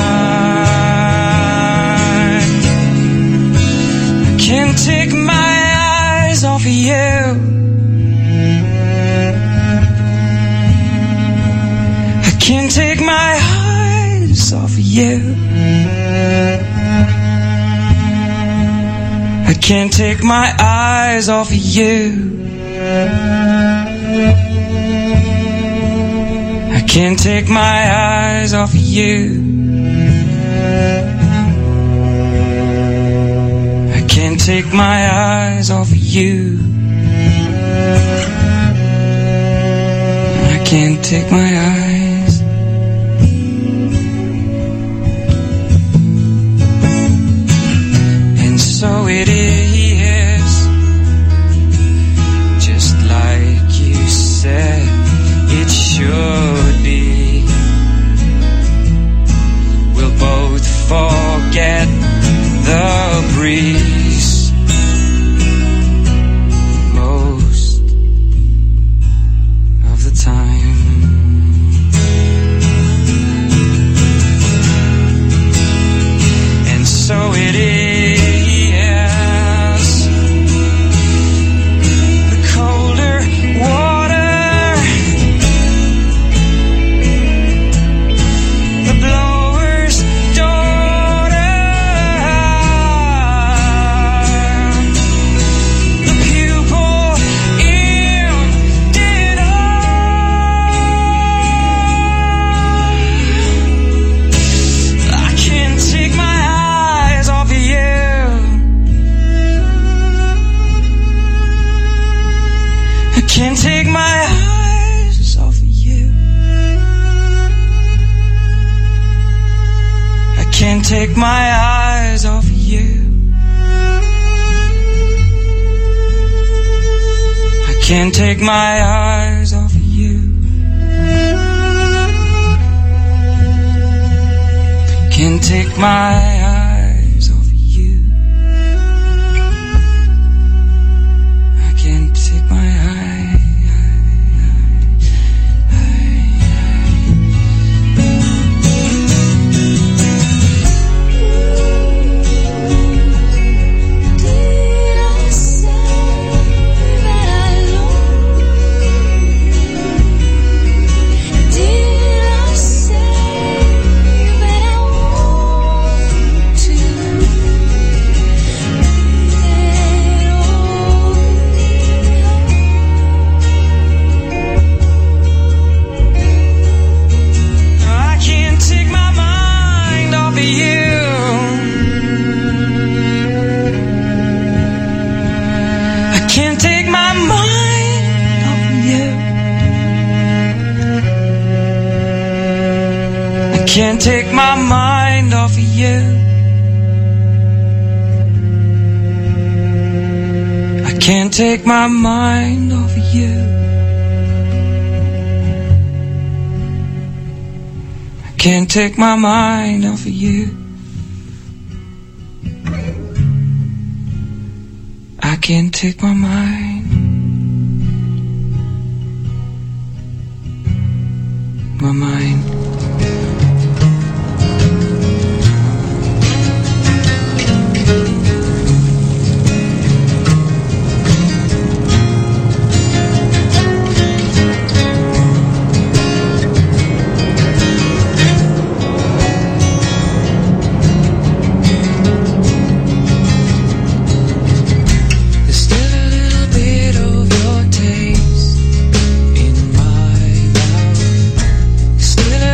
I can't take my eyes off of you. I can't take my eyes off of you. I can't take my eyes off of you. I can't take my eyes off of you. I can't take my eyes off of you. I can't take my eyes. And so it is, just like you said it should be. We'll both forget the breeze most of the time. And so it is, the colder water, the blower's daughter, the pupil ended all. I can't take my eyes off of you. I can't take my eyes off of you. I can't take my eyes off of you. I can't take my eyes off of you. Can't take my eyes off of you. I can't take my eyes. I can't take my mind off of you. I can't take my mind off of you. I can't take my mind off of you. I can't take my mind off of you. I can't take my mind off of you. I can't take my mind. My mind. There's still a little bit of your taste in my mouth. Still a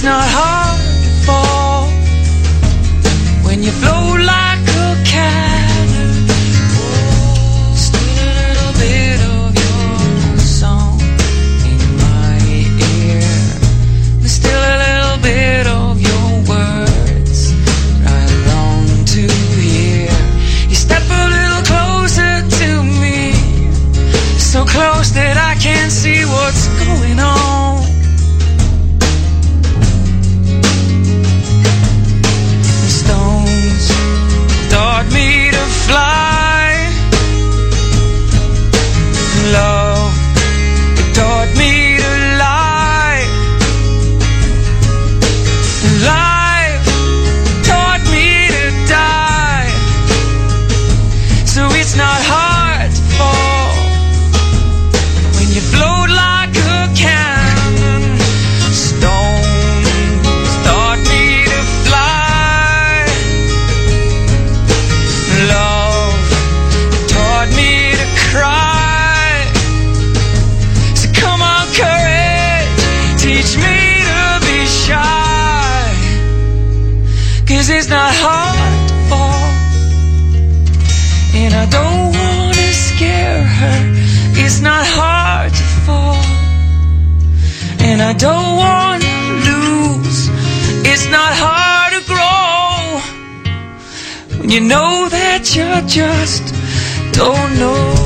it's not hard to fall when you float like a cannon. Oh, still a little bit of your song in my ear. There's still a little bit of your words I long to hear. You step a little closer to me, so close that I can't see what's going on. The stones taught me to fly. Love, it taught me to lie. Life taught me to die. So it's not hard to fall when you float like a cannon. Stones taught me to fly. Love taught me to cry. So come on, courage, teach me to be shy. 'Cause it's not hard to fall, and I don't wanna scare her. It's not hard to fall, and I don't wanna lose. It's not hard to grow when you know that you just don't know.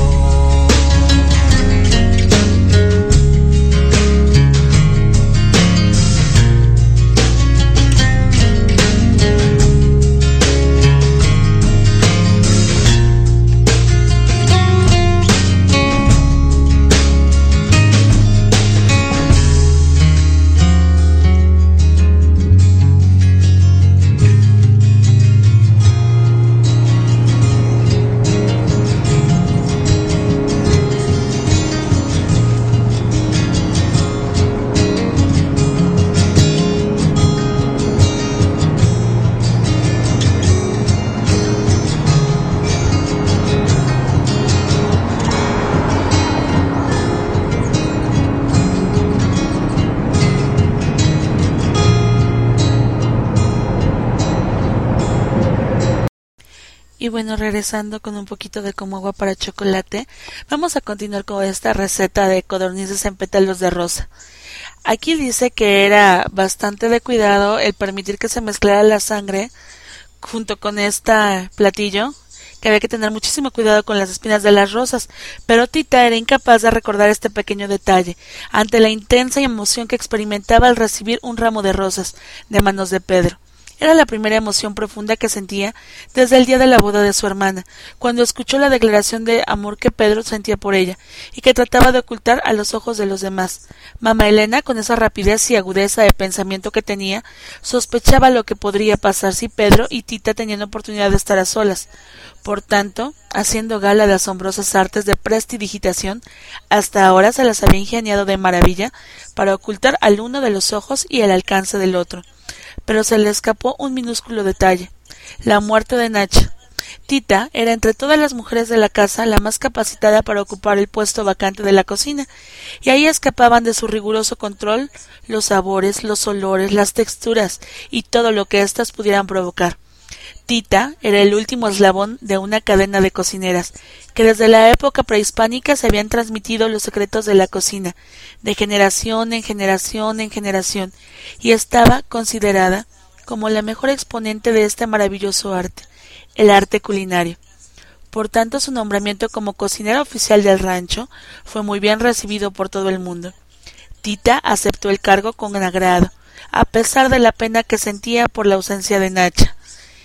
Y bueno, regresando con un poquito de como agua para chocolate, vamos a continuar con esta receta de codornices en pétalos de rosa. Aquí dice que era bastante de cuidado el permitir que se mezclara la sangre junto con este platillo, que había que tener muchísimo cuidado con las espinas de las rosas, pero Tita era incapaz de recordar este pequeño detalle, ante la intensa emoción que experimentaba al recibir un ramo de rosas de manos de Pedro. Era la primera emoción profunda que sentía desde el día de la boda de su hermana, cuando escuchó la declaración de amor que Pedro sentía por ella, y que trataba de ocultar a los ojos de los demás. Mamá Elena, con esa rapidez y agudeza de pensamiento que tenía, sospechaba lo que podría pasar si Pedro y Tita tenían oportunidad de estar a solas. Por tanto, haciendo gala de asombrosas artes de prestidigitación, hasta ahora se las había ingeniado de maravilla para ocultar al uno de los ojos y el alcance del otro. Pero se le escapó un minúsculo detalle: la muerte de Nacha. Tita era entre todas las mujeres de la casa la más capacitada para ocupar el puesto vacante de la cocina, y ahí escapaban de su riguroso control los sabores, los olores, las texturas y todo lo que éstas pudieran provocar. Tita era el último eslabón de una cadena de cocineras, que desde la época prehispánica se habían transmitido los secretos de la cocina, de generación en generación en generación, y estaba considerada como la mejor exponente de este maravilloso arte, el arte culinario. Por tanto, su nombramiento como cocinera oficial del rancho fue muy bien recibido por todo el mundo. Tita aceptó el cargo con agrado, a pesar de la pena que sentía por la ausencia de Nacha.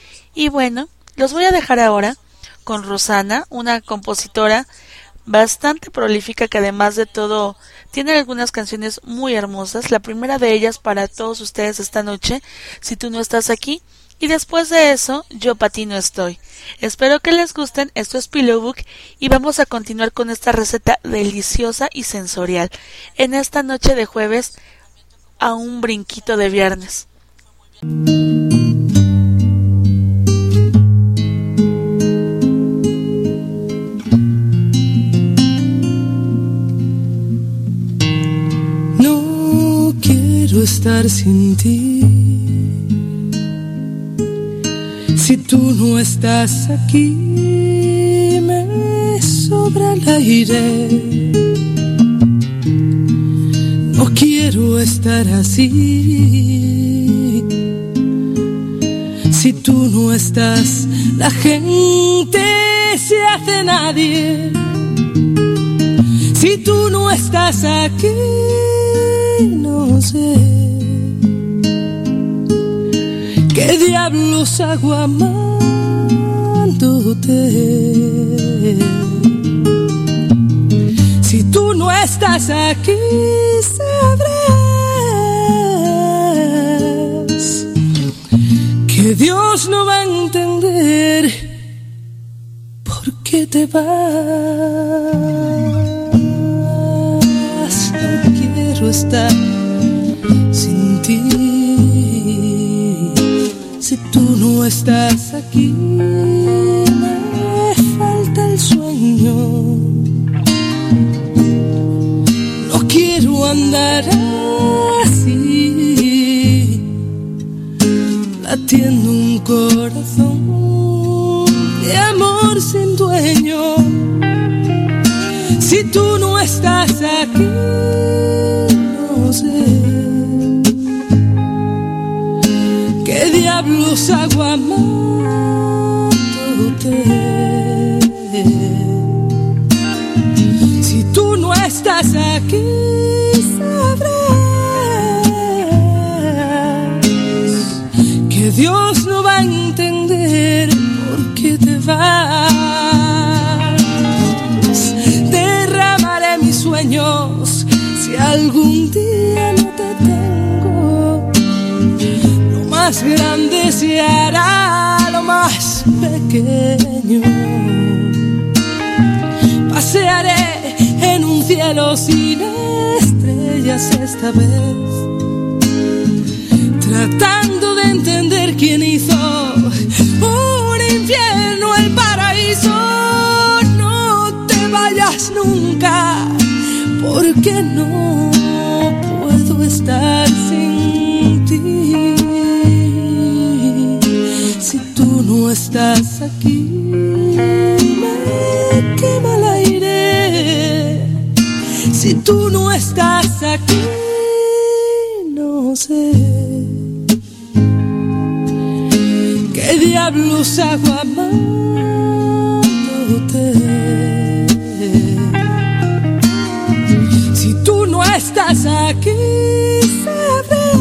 Y bueno, los voy a dejar ahora con Rosana, una compositora bastante prolífica que además de todo tiene algunas canciones muy hermosas. La primera de ellas para todos ustedes esta noche, Si tú no estás aquí, y después de eso, Yo pa' ti no estoy. Espero que les gusten. Esto es Pillow Book y vamos a continuar con esta receta deliciosa y sensorial en esta noche de jueves a un brinquito de viernes. No quiero quiero estar sin ti. Si tú no estás aquí, me sobra el aire. No quiero estar así. Si tú no estás, la gente se hace nadie. Si tú no estás aquí, no sé qué diablos hago amándote. Si tú no estás aquí, sabrás que Dios no va a entender por qué te vas. No quiero estar sin ti. Si tú no estás aquí, me falta el sueño. No quiero andar así, latiendo un corazón de amor sin dueño. Si tú no estás aquí, no sé qué diablos hago amándote. Si tú no estás aquí, sabrás que Dios no va a entender por qué te vas. Derramaré mis sueños si algún día no te tengo. Lo más grande se hará lo más pequeño. Pasearé en un cielo sin estrellas esta vez, tratando de entender quién hizo un infierno el paraíso. No te vayas nunca, porque no puedo estar sin ti. Si tú no estás aquí, me quema el aire. Si tú no estás aquí, no sé qué diablos hago amándote. Si tú no estás aquí, sabrás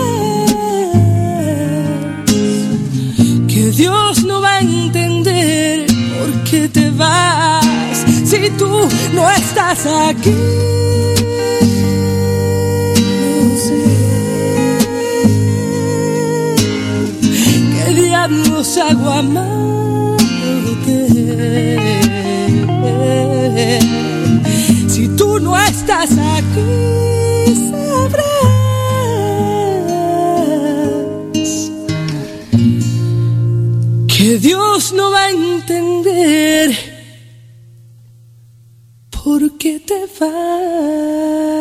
que Dios no va a entender por qué te vas. Si tú no estás aquí, no sé qué diablos hago amándote. Si tú no estás aquí, sabrás que Dios no va a entender por qué te vas.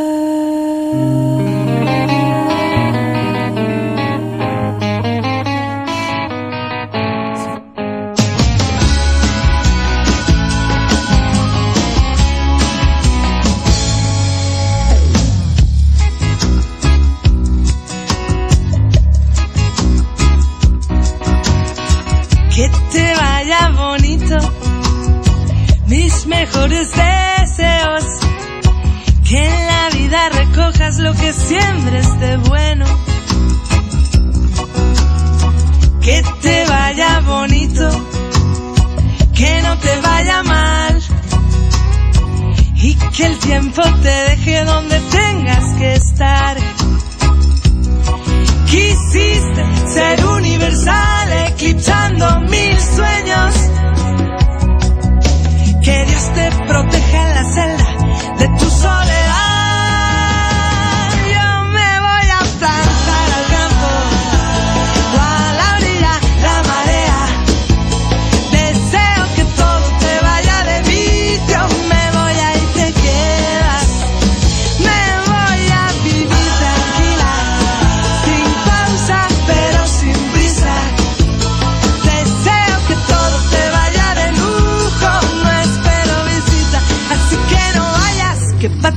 Que te vaya bonito, mis mejores deseos, que en la vida recojas lo que siembres de bueno. Que te vaya bonito, que no te vaya mal, y que el tiempo te deje donde tengas que estar. Quisiste ser universal, eclipsando mil sueños. Que Dios te proteja en la celda de tu soledad. Yo me voy a plantar al campo, o a la orilla, la marea. Deseo que todo te vaya de vicio. Me voy a ir, te quedas. Me voy a vivir de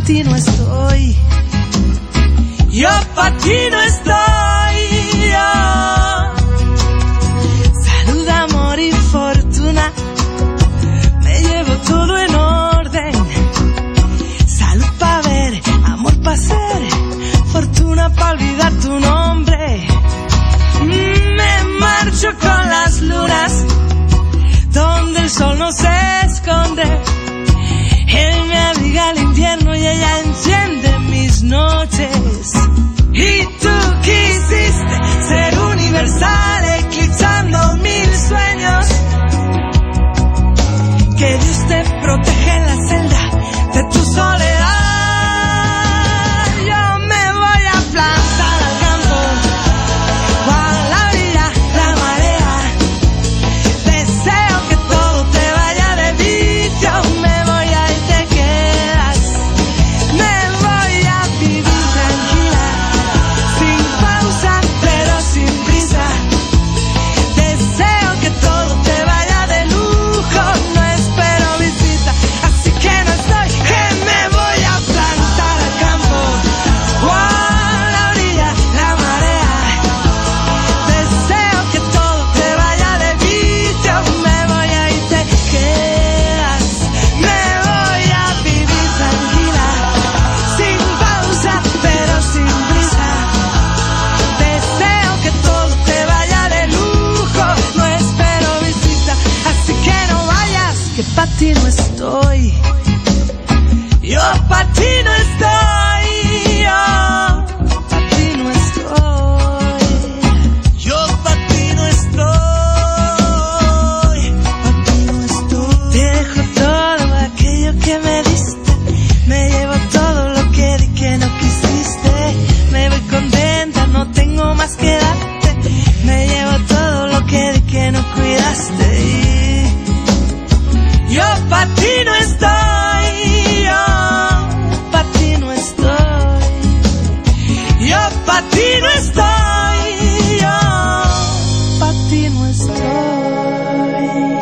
ti no estoy. Yo pa' ti no estoy. Yo. Salud, amor y fortuna, me llevo todo en orden. Salud pa' ver, amor pa' ser, fortuna pa' olvidar tu nombre. Me marcho con las lunas, donde el sol no se esconde. Él me abriga el invierno y ella enciende mis noches. Y tú quisiste ser universal, eclipsando mil sueños. Que Dios te protege en la celda de tu soledad. Yo me voy a plantar al campo, o a la orilla, la marea. Deseo que todo te vaya de vicio. Me voy a ir, te quedas. Me voy a vivir tranquila, sin pausa, pero sin prisa. Deseo que todo te vaya de lujo, no espero visita, así que no estoy, que me voy a plantar al campo, o a la orilla, la marea. Deseo que todo te vaya de vicio. Me voy a ir, te quedas. Me voy a vivir tranquila, sin pausa, pero sin prisa. Deseo que todo te vaya de lujo, no espero visita, así que no vayas, que pa' ti no estoy. Yo pa' ti no estoy. Yo pa' ti no estoy. Yo pa' ti no estoy. Pa' ti no estoy. Te dejo todo aquello que me diste. Me llevo todo lo que di que no quisiste. Me voy contenta, no tengo más que darte. Me llevo todo lo que di que no cuidaste. Y yo pa' ti no estoy. Yo pa' ti no estoy. Yo pa' ti no estoy. Yo pa' ti no estoy.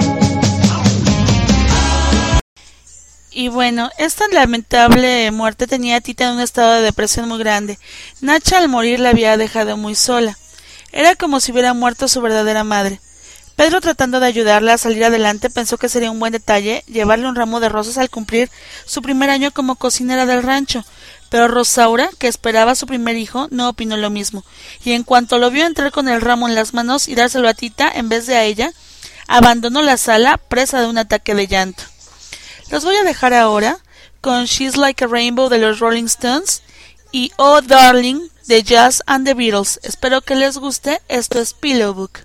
Y bueno, esta lamentable muerte tenía a Tita en un estado de depresión muy grande. Nacha al morir la había dejado muy sola. Era como si hubiera muerto su verdadera madre. Pedro, tratando de ayudarla a salir adelante, pensó que sería un buen detalle llevarle un ramo de rosas al cumplir su primer año como cocinera del rancho, pero Rosaura, que esperaba a su primer hijo, no opinó lo mismo, y en cuanto lo vio entrar con el ramo en las manos y dárselo a Tita en vez de a ella, abandonó la sala presa de un ataque de llanto. Los voy a dejar ahora con She's Like a Rainbow de los Rolling Stones y Oh Darling de Jazz and the Beatles. Espero que les guste. Esto es Pillow Book.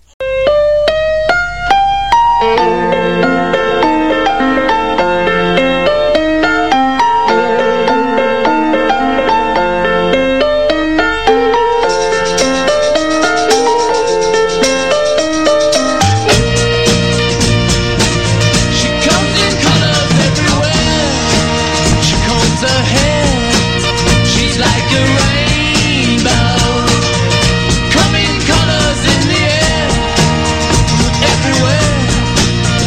Everywhere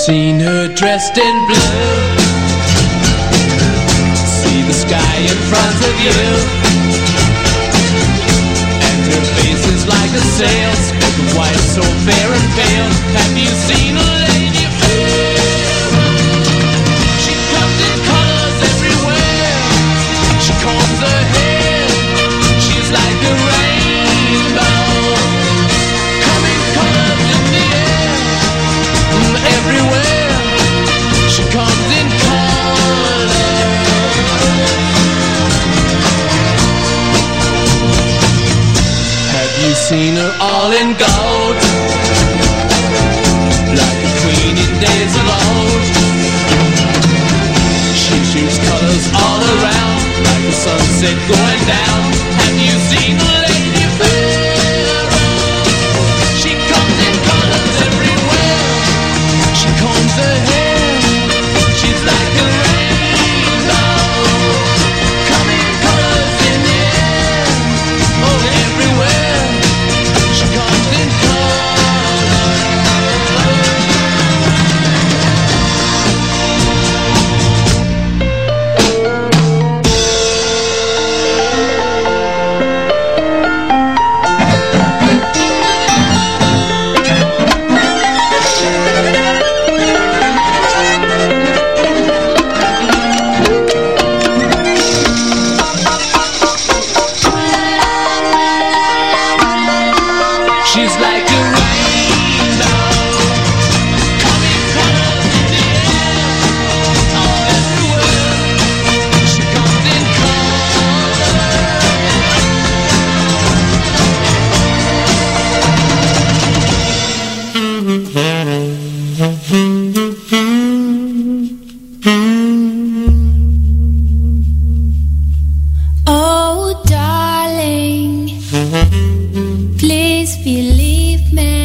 seen her dressed in blue? See the sky in front of you, and her face is like a sail, speck of white so fair and pale. Have you seen a lady fair? She comes in colors everywhere. She combs her hair. She's like a rainbow, coming colors in the air. Everywhere she comes in color. Have you seen her all in gold, like a queen in days of old? She shoots colors all around, like the sunset going down. Have you seen a lady fair? She comes in colors everywhere. She combs her hair. She's like a rainbow, coming colors in the air. Oh, everywhere she comes in she's like a rainbow, coming colors in the air. Oh, everywhere she comes in Oh, darling, please believe me.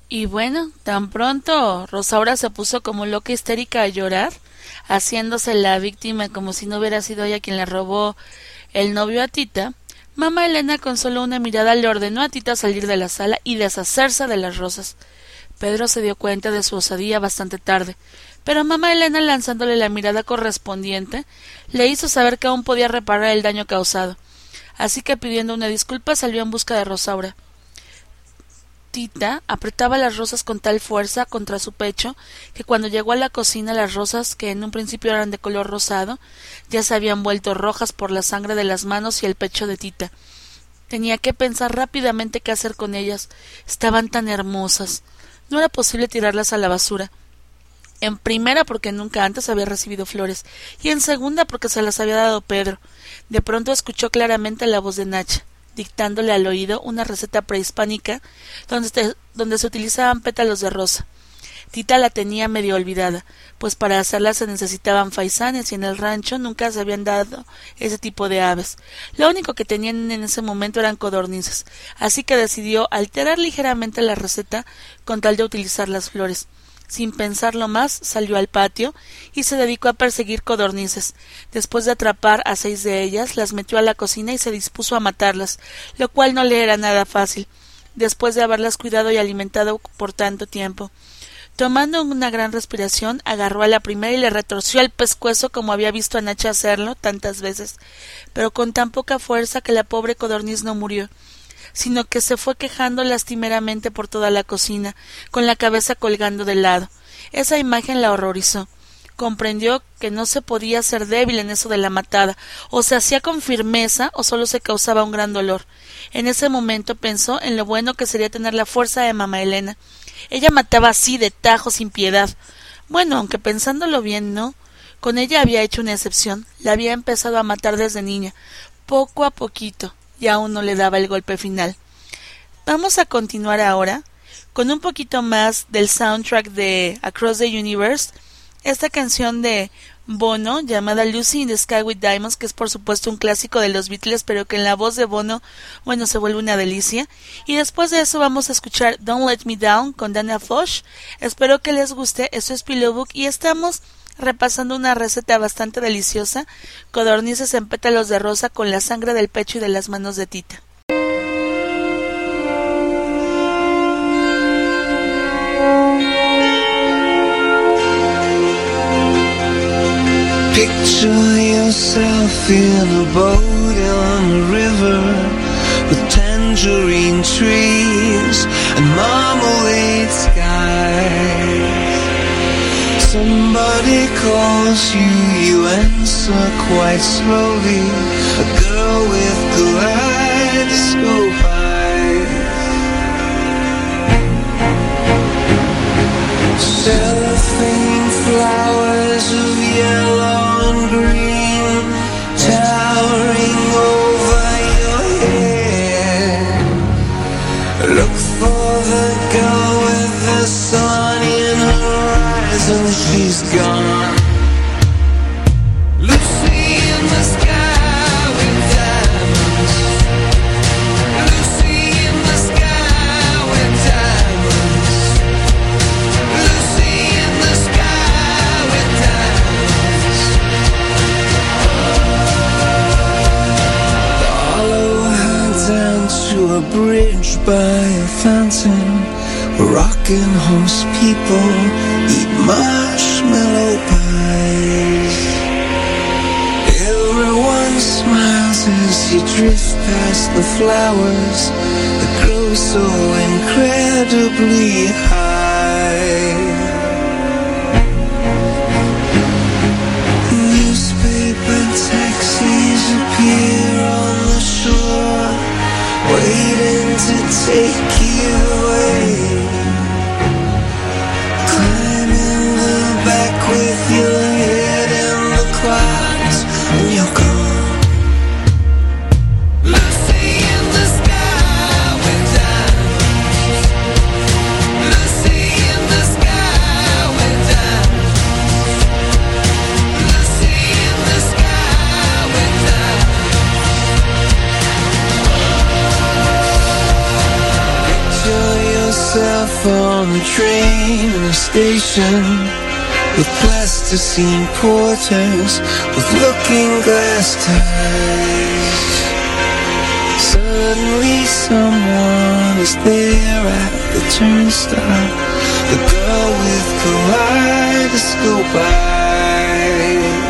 Y bueno, tan pronto Rosaura se puso como loca histérica a llorar, haciéndose la víctima como si no hubiera sido ella quien le robó el novio a Tita. Mamá Elena con solo una mirada le ordenó a Tita salir de la sala y deshacerse de las rosas. Pedro se dio cuenta de su osadía bastante tarde, pero mamá Elena, lanzándole la mirada correspondiente, le hizo saber que aún podía reparar el daño causado. Así que, pidiendo una disculpa, salió en busca de Rosaura. Tita apretaba las rosas con tal fuerza contra su pecho que cuando llegó a la cocina las rosas, que en un principio eran de color rosado, ya se habían vuelto rojas por la sangre de las manos y el pecho de Tita. Tenía que pensar rápidamente qué hacer con ellas. Estaban tan hermosas. No era posible tirarlas a la basura. En primera porque nunca antes había recibido flores, y en segunda porque se las había dado Pedro. De pronto escuchó claramente la voz de Nacha, dictándole al oído una receta prehispánica donde, te, donde se utilizaban pétalos de rosa. Tita la tenía medio olvidada, pues para hacerla se necesitaban faisanes y en el rancho nunca se habían dado ese tipo de aves. Lo único que tenían en ese momento eran codornices, así que decidió alterar ligeramente la receta con tal de utilizar las flores. Sin pensarlo más, salió al patio y se dedicó a perseguir codornices. Después de atrapar a seis de ellas, las metió a la cocina y se dispuso a matarlas, lo cual no le era nada fácil, después de haberlas cuidado y alimentado por tanto tiempo. Tomando una gran respiración, agarró a la primera y le retorció el pescuezo como había visto a Nacha hacerlo tantas veces, pero con tan poca fuerza que la pobre codorniz no murió, sino que se fue quejando lastimeramente por toda la cocina, con la cabeza colgando de lado. Esa imagen la horrorizó. Comprendió que no se podía ser débil en eso de la matada, o se hacía con firmeza o solo se causaba un gran dolor. En ese momento pensó en lo bueno que sería tener la fuerza de mamá Elena. Ella mataba así de tajo sin piedad. Bueno, aunque pensándolo bien, no. Con ella había hecho una excepción. La había empezado a matar desde niña, poco a poquito, y aún no le daba el golpe final. Vamos a continuar ahora con un poquito más del soundtrack de Across the Universe, esta canción de Bono llamada Lucy in the Sky with Diamonds, que es por supuesto un clásico de los Beatles, pero que en la voz de Bono, bueno, se vuelve una delicia. Y después de eso vamos a escuchar Don't Let Me Down con Dana Foch. Espero que les guste. Esto es Pillow Book y estamos repasando una receta bastante deliciosa: codornices en pétalos de rosa con la sangre del pecho y de las manos de Tita. Picture yourself in a boat on a river with tangerine trees and marmalade skies. Somebody calls you, you answer quite slowly. A girl with kaleidoscope eyes. Cellophane flowers of yellow and green towering over your head. Look for the girl with the sun in her eyes and she's gone. Lucy in the sky with diamonds. Lucy in the sky with diamonds. Lucy in the sky with diamonds. Follow her down to a bridge by a fountain where rocking horse people eat marshmallow pies. Everyone smiles as you drift past the flowers that grow so incredibly high. Newspaper taxis appear on the shore, waiting to take you away. Climb in the back with your head in the clouds when you're gone. Lucy in the sky with diamonds. Lucy in the sky with diamonds. Lucy in the sky with diamonds. Picture myself on the train in a station with plasticine porters with looking glass ties. Suddenly someone is there at the turnstile, the girl with kaleidoscope eyes.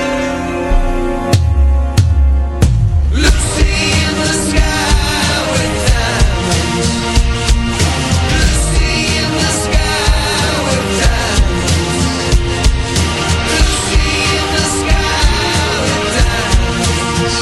Lucy in the sky with diamonds. Lucy in the sky with diamonds. Lucy in the sky with diamonds.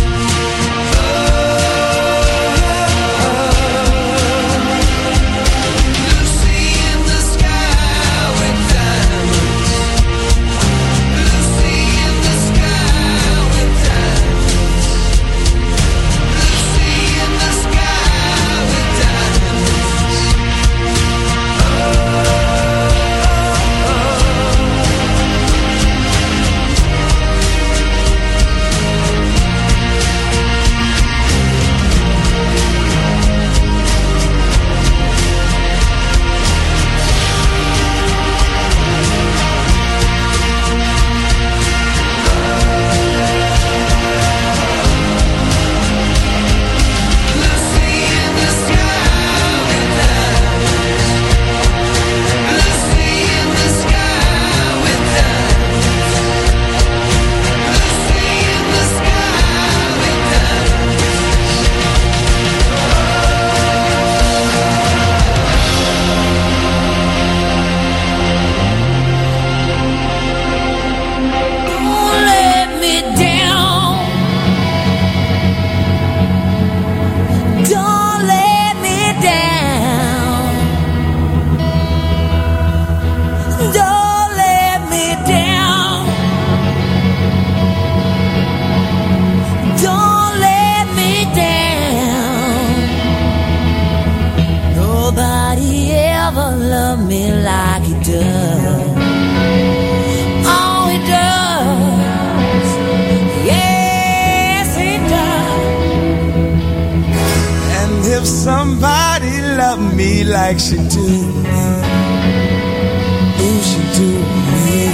Like she do me, oh she do me,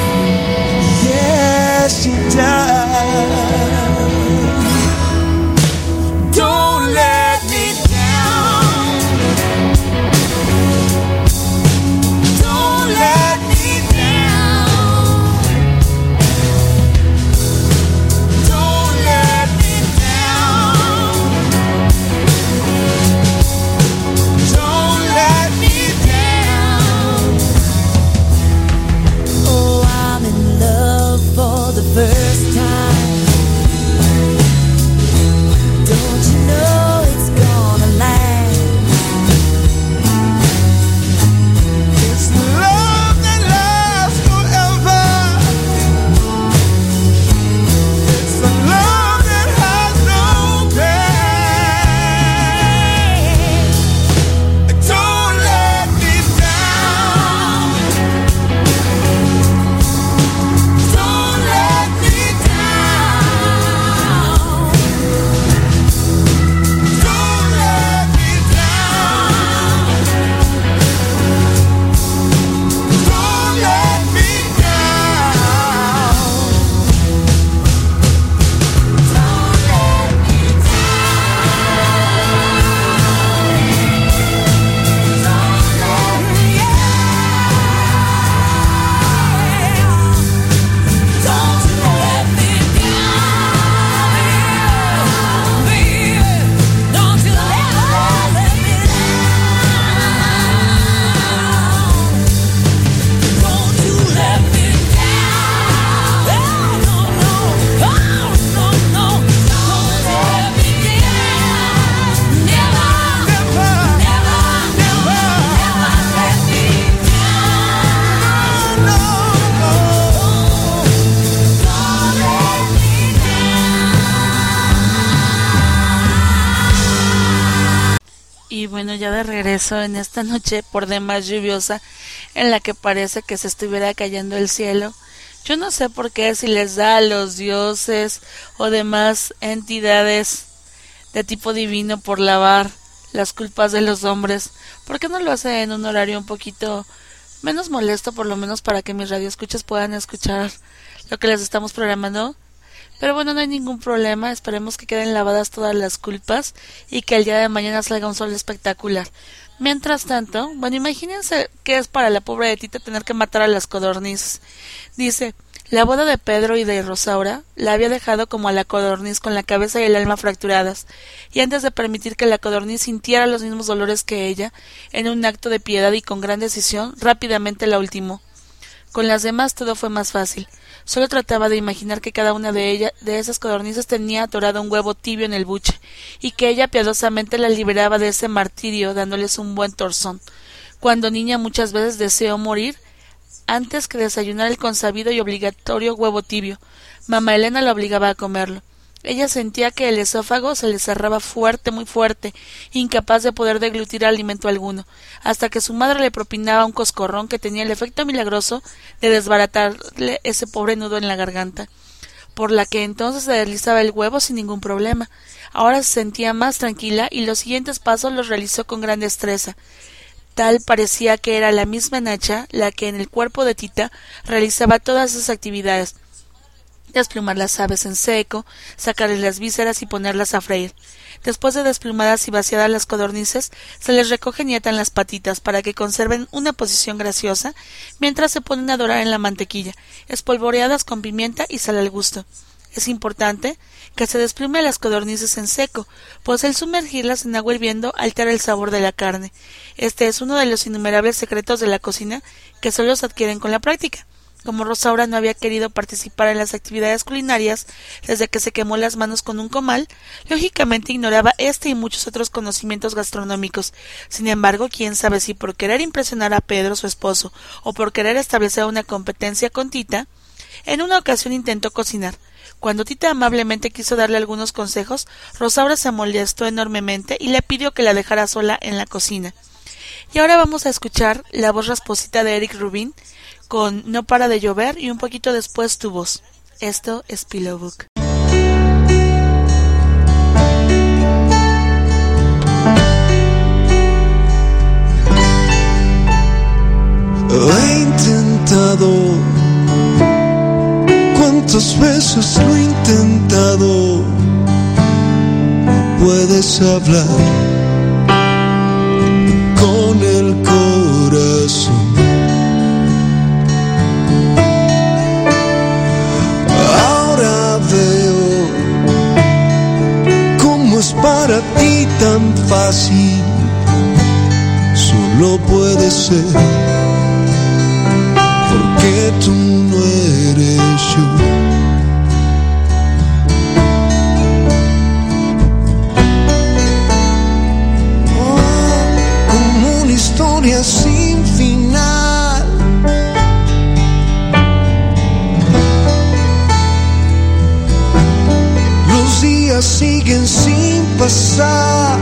yeah she does. Don't let me down, don't let me down, don't let me down. First time, don't you know it's gonna last? It's the love that lasts forever. It's the love that has no pain. Don't let me down. Don't let bueno, ya de regreso en esta noche por demás lluviosa, en la que parece que se estuviera cayendo el cielo. Yo no sé por qué, si les da a los dioses o demás entidades de tipo divino por lavar las culpas de los hombres. ¿Por qué no lo hace en un horario un poquito menos molesto, por lo menos para que mis radioescuchas puedan escuchar lo que les estamos programando? Pero bueno, no hay ningún problema, esperemos que queden lavadas todas las culpas y que el día de mañana salga un sol espectacular. Mientras tanto, bueno, imagínense que es para la pobre de Tita tener que matar a las codornices. Dice, la boda de Pedro y de Rosaura la había dejado como a la codorniz con la cabeza y el alma fracturadas, y antes de permitir que la codorniz sintiera los mismos dolores que ella, en un acto de piedad y con gran decisión, rápidamente la ultimó. Con las demás todo fue más fácil. Solo trataba de imaginar que cada una de ellas, de esas codornices, tenía atorado un huevo tibio en el buche, y que ella piadosamente la liberaba de ese martirio, dándoles un buen torzón. Cuando niña muchas veces deseó morir antes que desayunar el consabido y obligatorio huevo tibio. Mamá Elena la obligaba a comerlo. Ella sentía que el esófago se le cerraba fuerte, muy fuerte, incapaz de poder deglutir alimento alguno, hasta que su madre le propinaba un coscorrón que tenía el efecto milagroso de desbaratarle ese pobre nudo en la garganta, por la que entonces se deslizaba el huevo sin ningún problema. Ahora se sentía más tranquila y los siguientes pasos los realizó con gran destreza. Tal parecía que era la misma Nacha la que en el cuerpo de Tita realizaba todas esas actividades: desplumar las aves en seco, sacarles las vísceras y ponerlas a freír. Después de desplumadas y vaciadas las codornices, se les recogen y atan las patitas para que conserven una posición graciosa, mientras se ponen a dorar en la mantequilla, espolvoreadas con pimienta y sal al gusto. Es importante que se desplume a las codornices en seco, pues el sumergirlas en agua hirviendo altera el sabor de la carne. Este es uno de los innumerables secretos de la cocina que solo se adquieren con la práctica. Como Rosaura no había querido participar en las actividades culinarias desde que se quemó las manos con un comal, lógicamente ignoraba este y muchos otros conocimientos gastronómicos. Sin embargo, quién sabe si por querer impresionar a Pedro, su esposo, o por querer establecer una competencia con Tita, en una ocasión intentó cocinar. Cuando Tita amablemente quiso darle algunos consejos, Rosaura se molestó enormemente y le pidió que la dejara sola en la cocina. Y ahora vamos a escuchar la voz rasposita de Eric Rubin con No para de llover y un poquito después tu voz. Esto es Pillow Book. He intentado, cuántas veces lo he intentado. Puedes hablar con el corazón. Ahora veo cómo es para ti tan fácil. Solo puede ser porque tú no eres yo. Oh, como una historia sin final. Los días siguen sin pasar.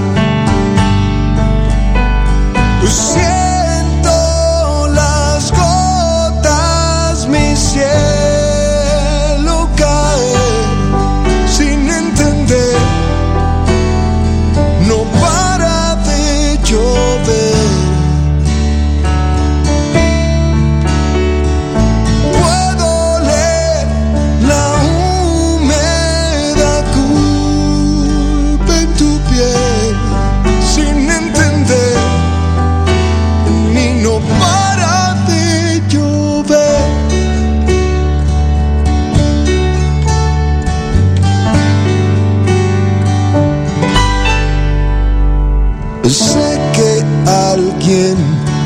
Lo siento, las gotas, mi cielo cae sin entender. No para de llover. Puedo leer la húmeda culpa en tu piel sin entender. Ni no para de llover. Sé que alguien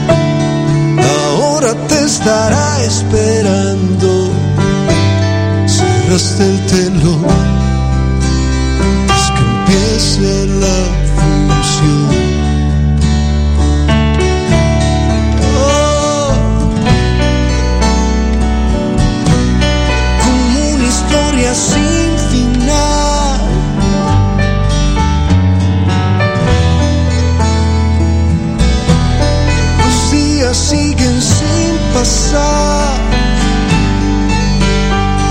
ahora te estará esperando. Cerraste el telón, es que empiece la función. Sin final. Los días siguen sin pasar.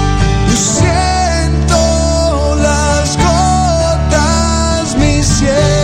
Yo siento las gotas, mi cielo.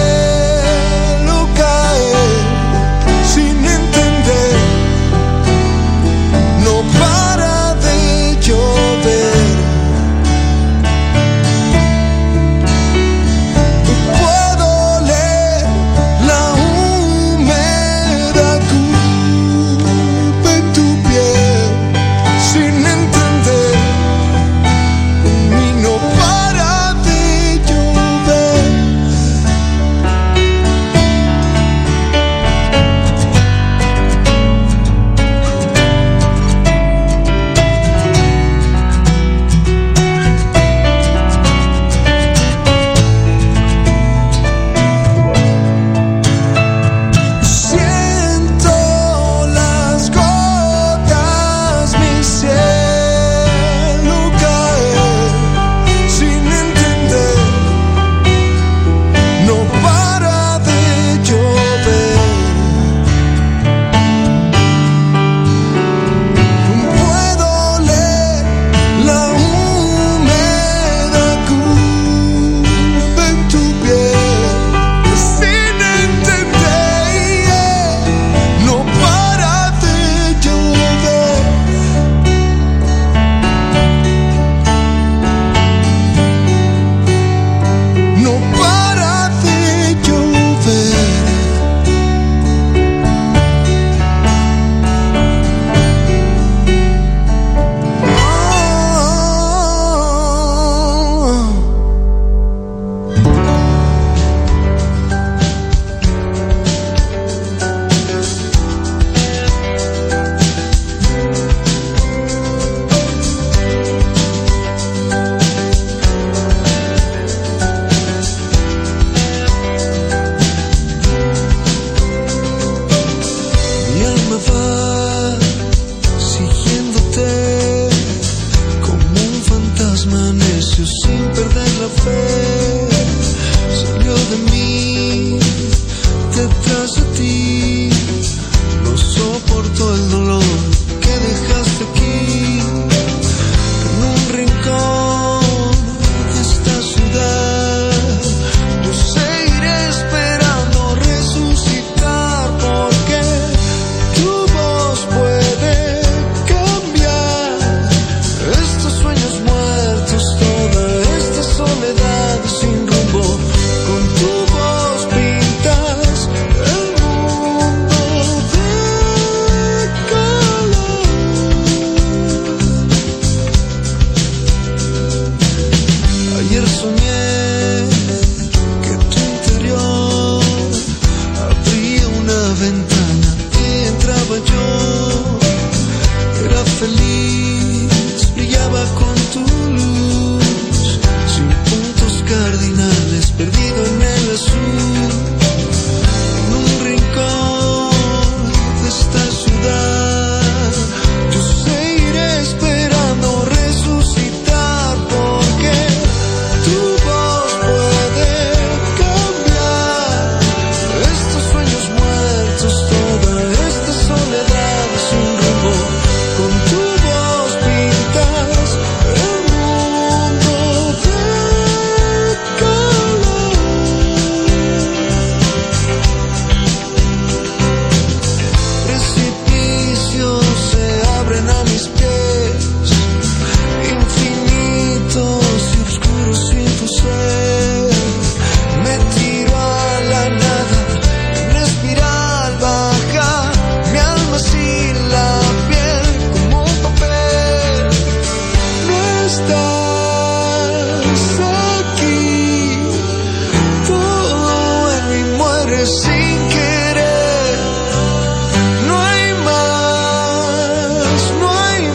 sin querer. No hay más, no hay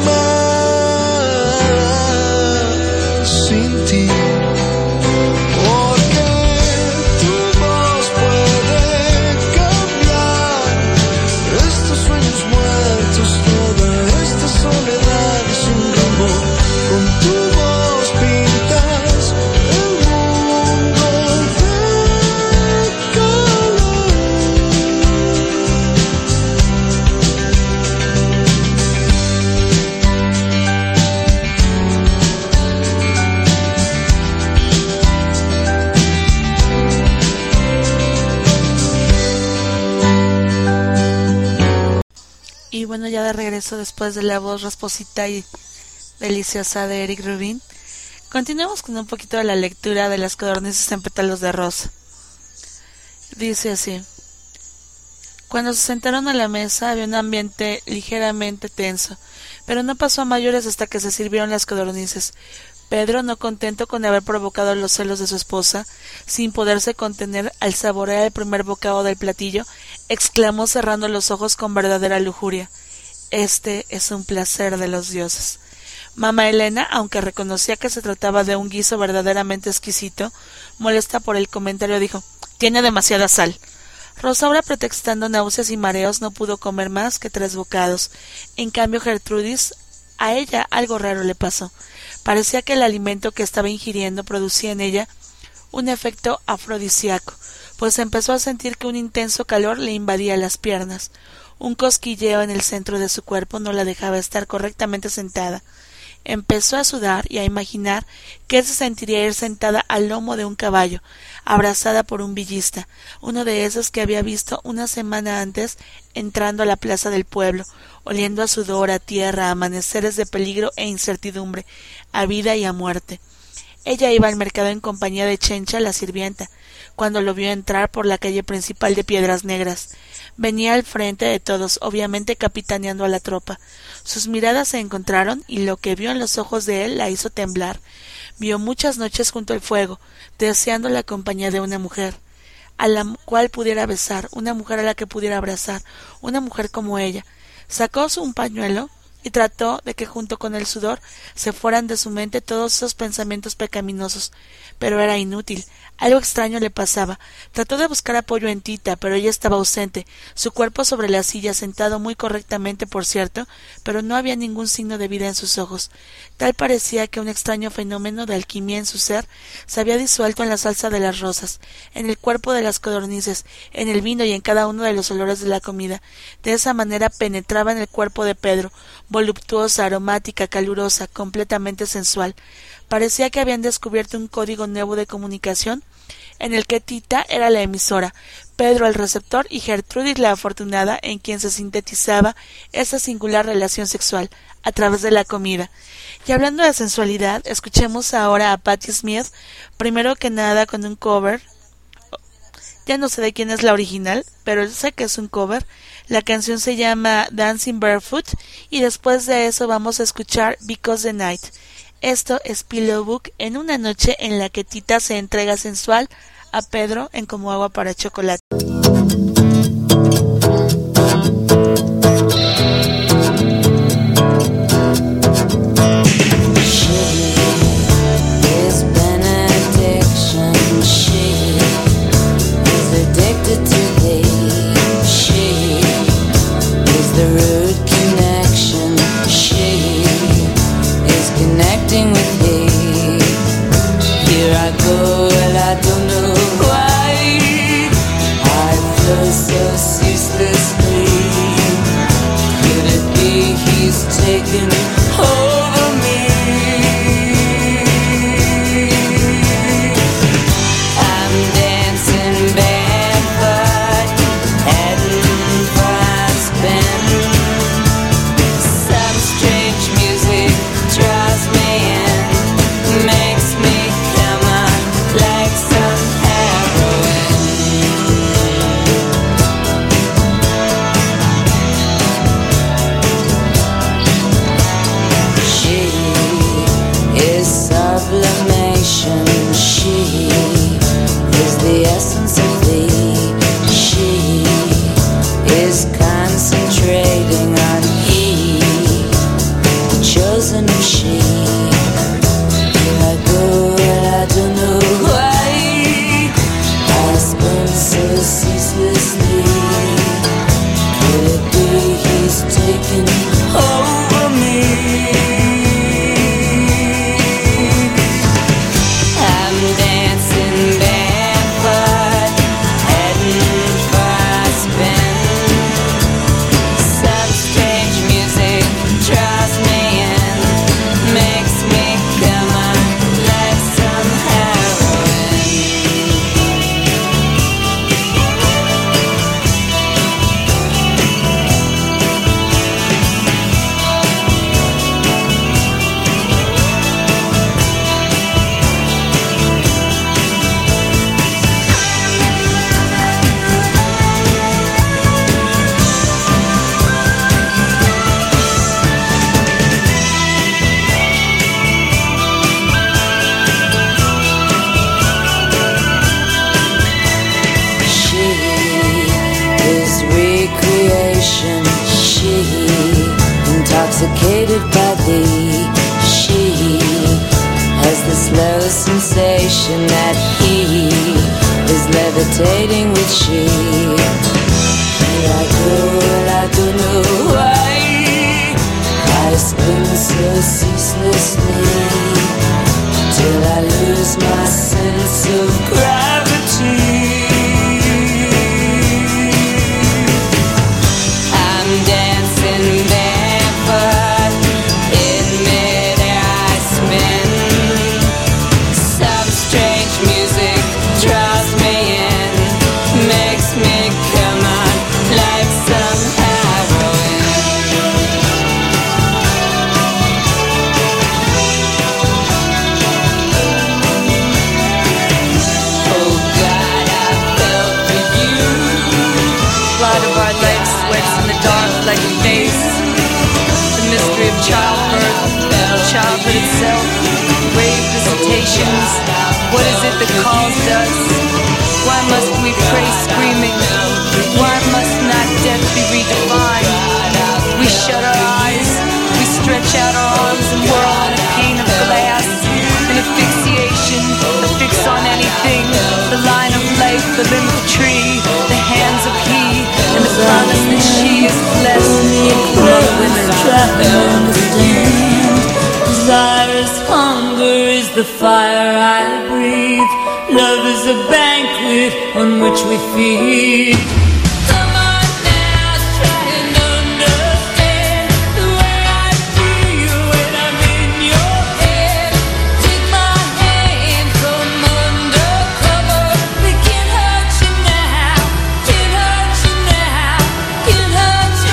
más sin ti. Porque tu voz puede cambiar estos sueños muertos, toda esta soledad sin rumbo. Con tu voz pintas el mundo de color. Y bueno, ya de regreso después de la voz rasposita y deliciosa de Eric Rubin, continuamos con un poquito de la lectura de Las codornices en pétalos de rosa. Dice así: cuando se sentaron a la mesa había un ambiente ligeramente tenso, pero no pasó a mayores hasta que se sirvieron las codornices. Pedro, no contento con haber provocado los celos de su esposa, sin poderse contener al saborear el primer bocado del platillo, exclamó cerrando los ojos con verdadera lujuria: este es un placer de los dioses. Mamá Elena, aunque reconocía que se trataba de un guiso verdaderamente exquisito, molesta por el comentario, dijo: tiene demasiada sal. Rosaura, pretextando náuseas y mareos, no pudo comer más que tres bocados. En cambio, Gertrudis, a ella algo raro le pasó. Parecía que el alimento que estaba ingiriendo producía en ella un efecto afrodisíaco, pues empezó a sentir que un intenso calor le invadía las piernas. Un cosquilleo en el centro de su cuerpo no la dejaba estar correctamente sentada. Empezó a sudar y a imaginar qué se sentiría ir sentada al lomo de un caballo, abrazada por un villista, uno de esos que había visto una semana antes entrando a la plaza del pueblo, oliendo a sudor, a tierra, a amaneceres de peligro e incertidumbre, a vida y a muerte. Ella iba al mercado en compañía de Chencha, la sirvienta, cuando lo vio entrar por la calle principal de Piedras Negras. Venía al frente de todos, obviamente capitaneando a la tropa. Sus miradas se encontraron y lo que vio en los ojos de él la hizo temblar. Vio muchas noches junto al fuego, deseando la compañía de una mujer, a la cual pudiera besar, una mujer a la que pudiera abrazar, una mujer como ella. Sacó un pañuelo y trató de que junto con el sudor se fueran de su mente todos esos pensamientos pecaminosos, pero era inútil. Algo extraño le pasaba. Trató de buscar apoyo en Tita, pero ella estaba ausente, su cuerpo sobre la silla, sentado muy correctamente, por cierto, pero no había ningún signo de vida en sus ojos. Tal parecía que un extraño fenómeno de alquimia en su ser se había disuelto en la salsa de las rosas, en el cuerpo de las codornices, en el vino y en cada uno de los olores de la comida. De esa manera penetraba en el cuerpo de Pedro, voluptuosa, aromática, calurosa, completamente sensual. Parecía que habían descubierto un código nuevo de comunicación en el que Tita era la emisora, Pedro el receptor y Gertrudis la afortunada, en quien se sintetizaba esa singular relación sexual a través de la comida. Y hablando de sensualidad, escuchemos ahora a Patti Smith, primero que nada con un cover. Ya no sé de quién es la original, pero sé que es un cover. La canción se llama Dancing Barefoot y después de eso vamos a escuchar Because the Night. Esto es Pillow Book en una noche en la que Tita se entrega sensual a Pedro en Como agua para chocolate. Here I go, and I don't know why. emotion. She, intoxicated by thee. She has the slow sensation that he is levitating with she. And I go and I don't know why I spin so ceaselessly till I lose my sense of gravity. I'm dancing barefoot in mid-air, I spin. Some strange music draws me in, makes me come on like some heroin. Oh God, I fell for you. Blood of our legs sweats in the dark like a face. The mystery of childbirth, childhood itself, grave visitations. What is it that calls us? Why must we pray screaming? Why must not death be redefined? We shut our eyes, we stretch out our arms and whirl in a pane of glass. An asphyxiation, a fix on anything. The line of life, the limb of a tree, the hands of he, and the promise that she is blessed. Poor women try to understand. Desirous hunger is the fire I breathe. Love is a banquet on which we feed. Come on now, try and understand the way I feel when I'm in your head. Take my hand, come undercover. We can't hurt you now, can't hurt you now, can't hurt you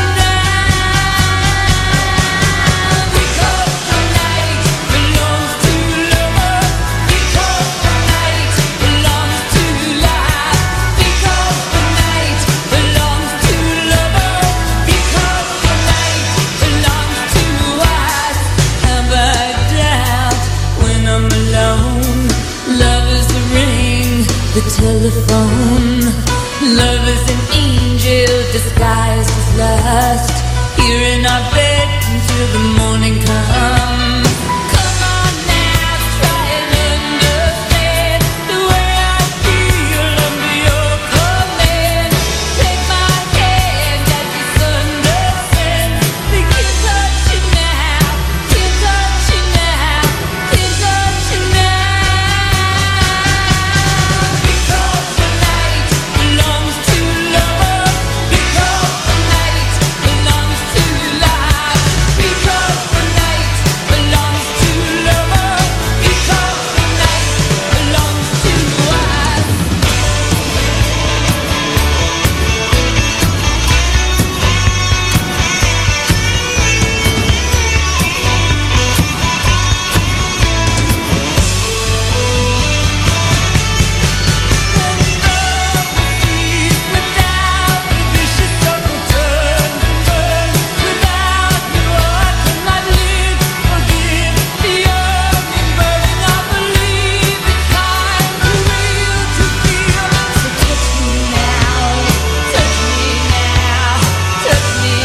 now. Because the night belongs to lover. Because the night belongs to life. Because the night belongs to lover. Because the night belongs to us. Have I doubt when I'm alone? Love is the ring, the telephone. Love is an angel disguised as lust. Here in our bed until the morning comes. Come on now, try and understand the way I feel under your command. Take my hand as the sun descends. We can't touch you now, can't touch you now, can't touch you now. Because the night belongs to lover. Because the night belongs to life. Because the night belongs to lover. Because the night belongs to us. Without the vicious circle turn, turn. Without you I cannot live. Forgive the yearning burning. I believe it's time for real to feel. So touch me now, touch me now, touch me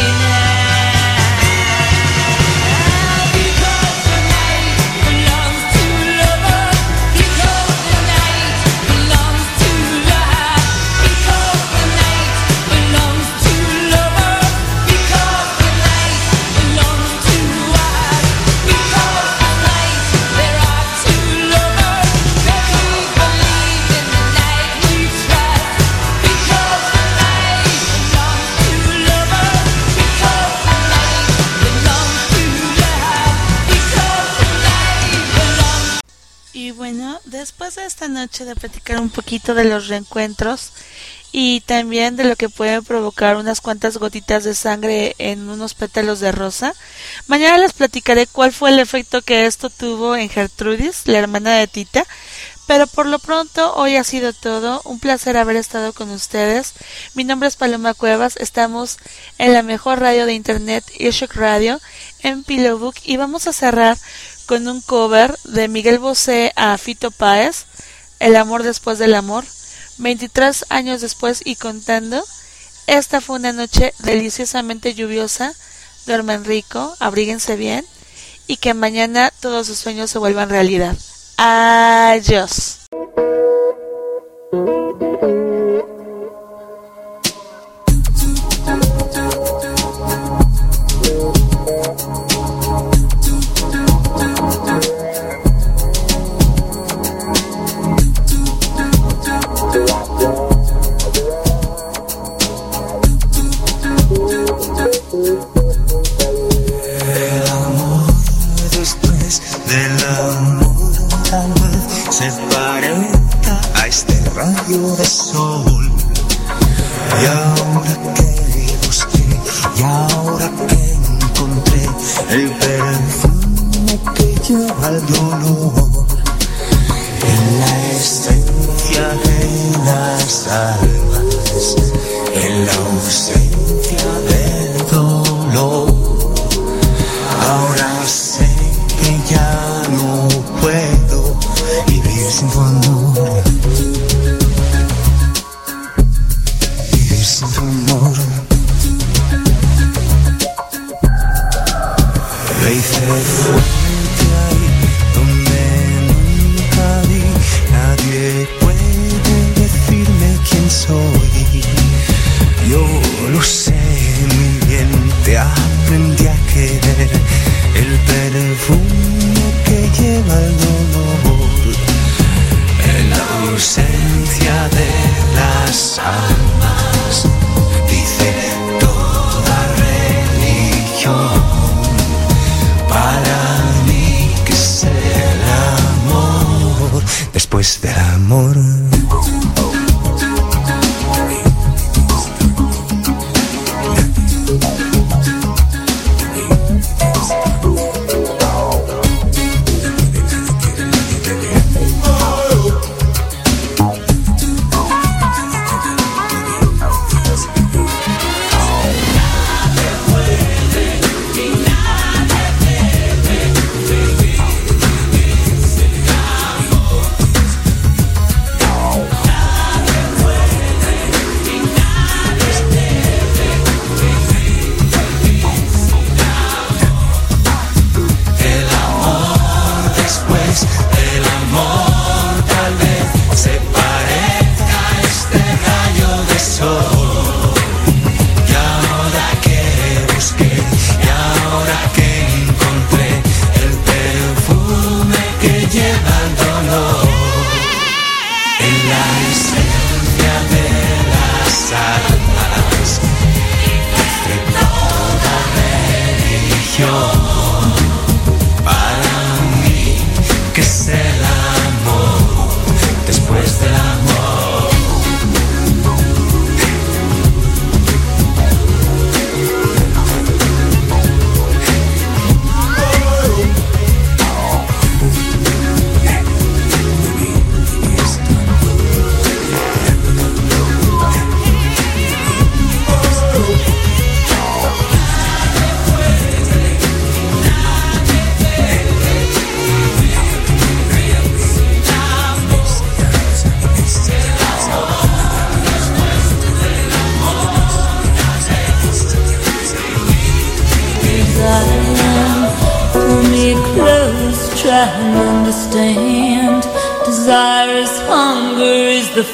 now. Because the night belongs to lover. Because the night belongs to life. Because the night belongs to lover. Because the night belongs to us. Because tonight there are two lovers. That we believe in the night we trust. Because the night belongs to lover. Because the night belongs to love. Because the night belongs. Y bueno, después de esta noche de platicar un poquito de los reencuentros y también de lo que puede provocar unas cuantas gotitas de sangre en unos pétalos de rosa, mañana les platicaré cuál fue el efecto que esto tuvo en Gertrudis, la hermana de Tita. Pero por lo pronto, hoy ha sido todo. Un placer haber estado con ustedes. Mi nombre es Paloma Cuevas. Estamos en la mejor radio de internet, Shock Radio, en Pillowbook. Y vamos a cerrar con un cover de Miguel Bosé a Fito Páez, El amor después del amor. veintitrés años después y contando, Esta fue una noche deliciosamente lluviosa. Duerman rico, abríguense bien y que mañana todos sus sueños se vuelvan realidad. Adiós. De sol. Y ahora que busqué, y ahora que encontré el perfume que lleva el dolor, en la esencia de las almas, en la ausencia del dolor. Ahora sé que ya no puedo vivir sin tu amor. Sin tu amor, me hice fuerte ahí donde nunca vi. Nadie puede decirme quién soy. Yo lo sé muy bien, te aprendí a querer. El perfume que lleva el dolor, en la ausencia de las almas, dice toda religión. Para mí que es el amor después del amor. Try and understand. Desire is hunger, is the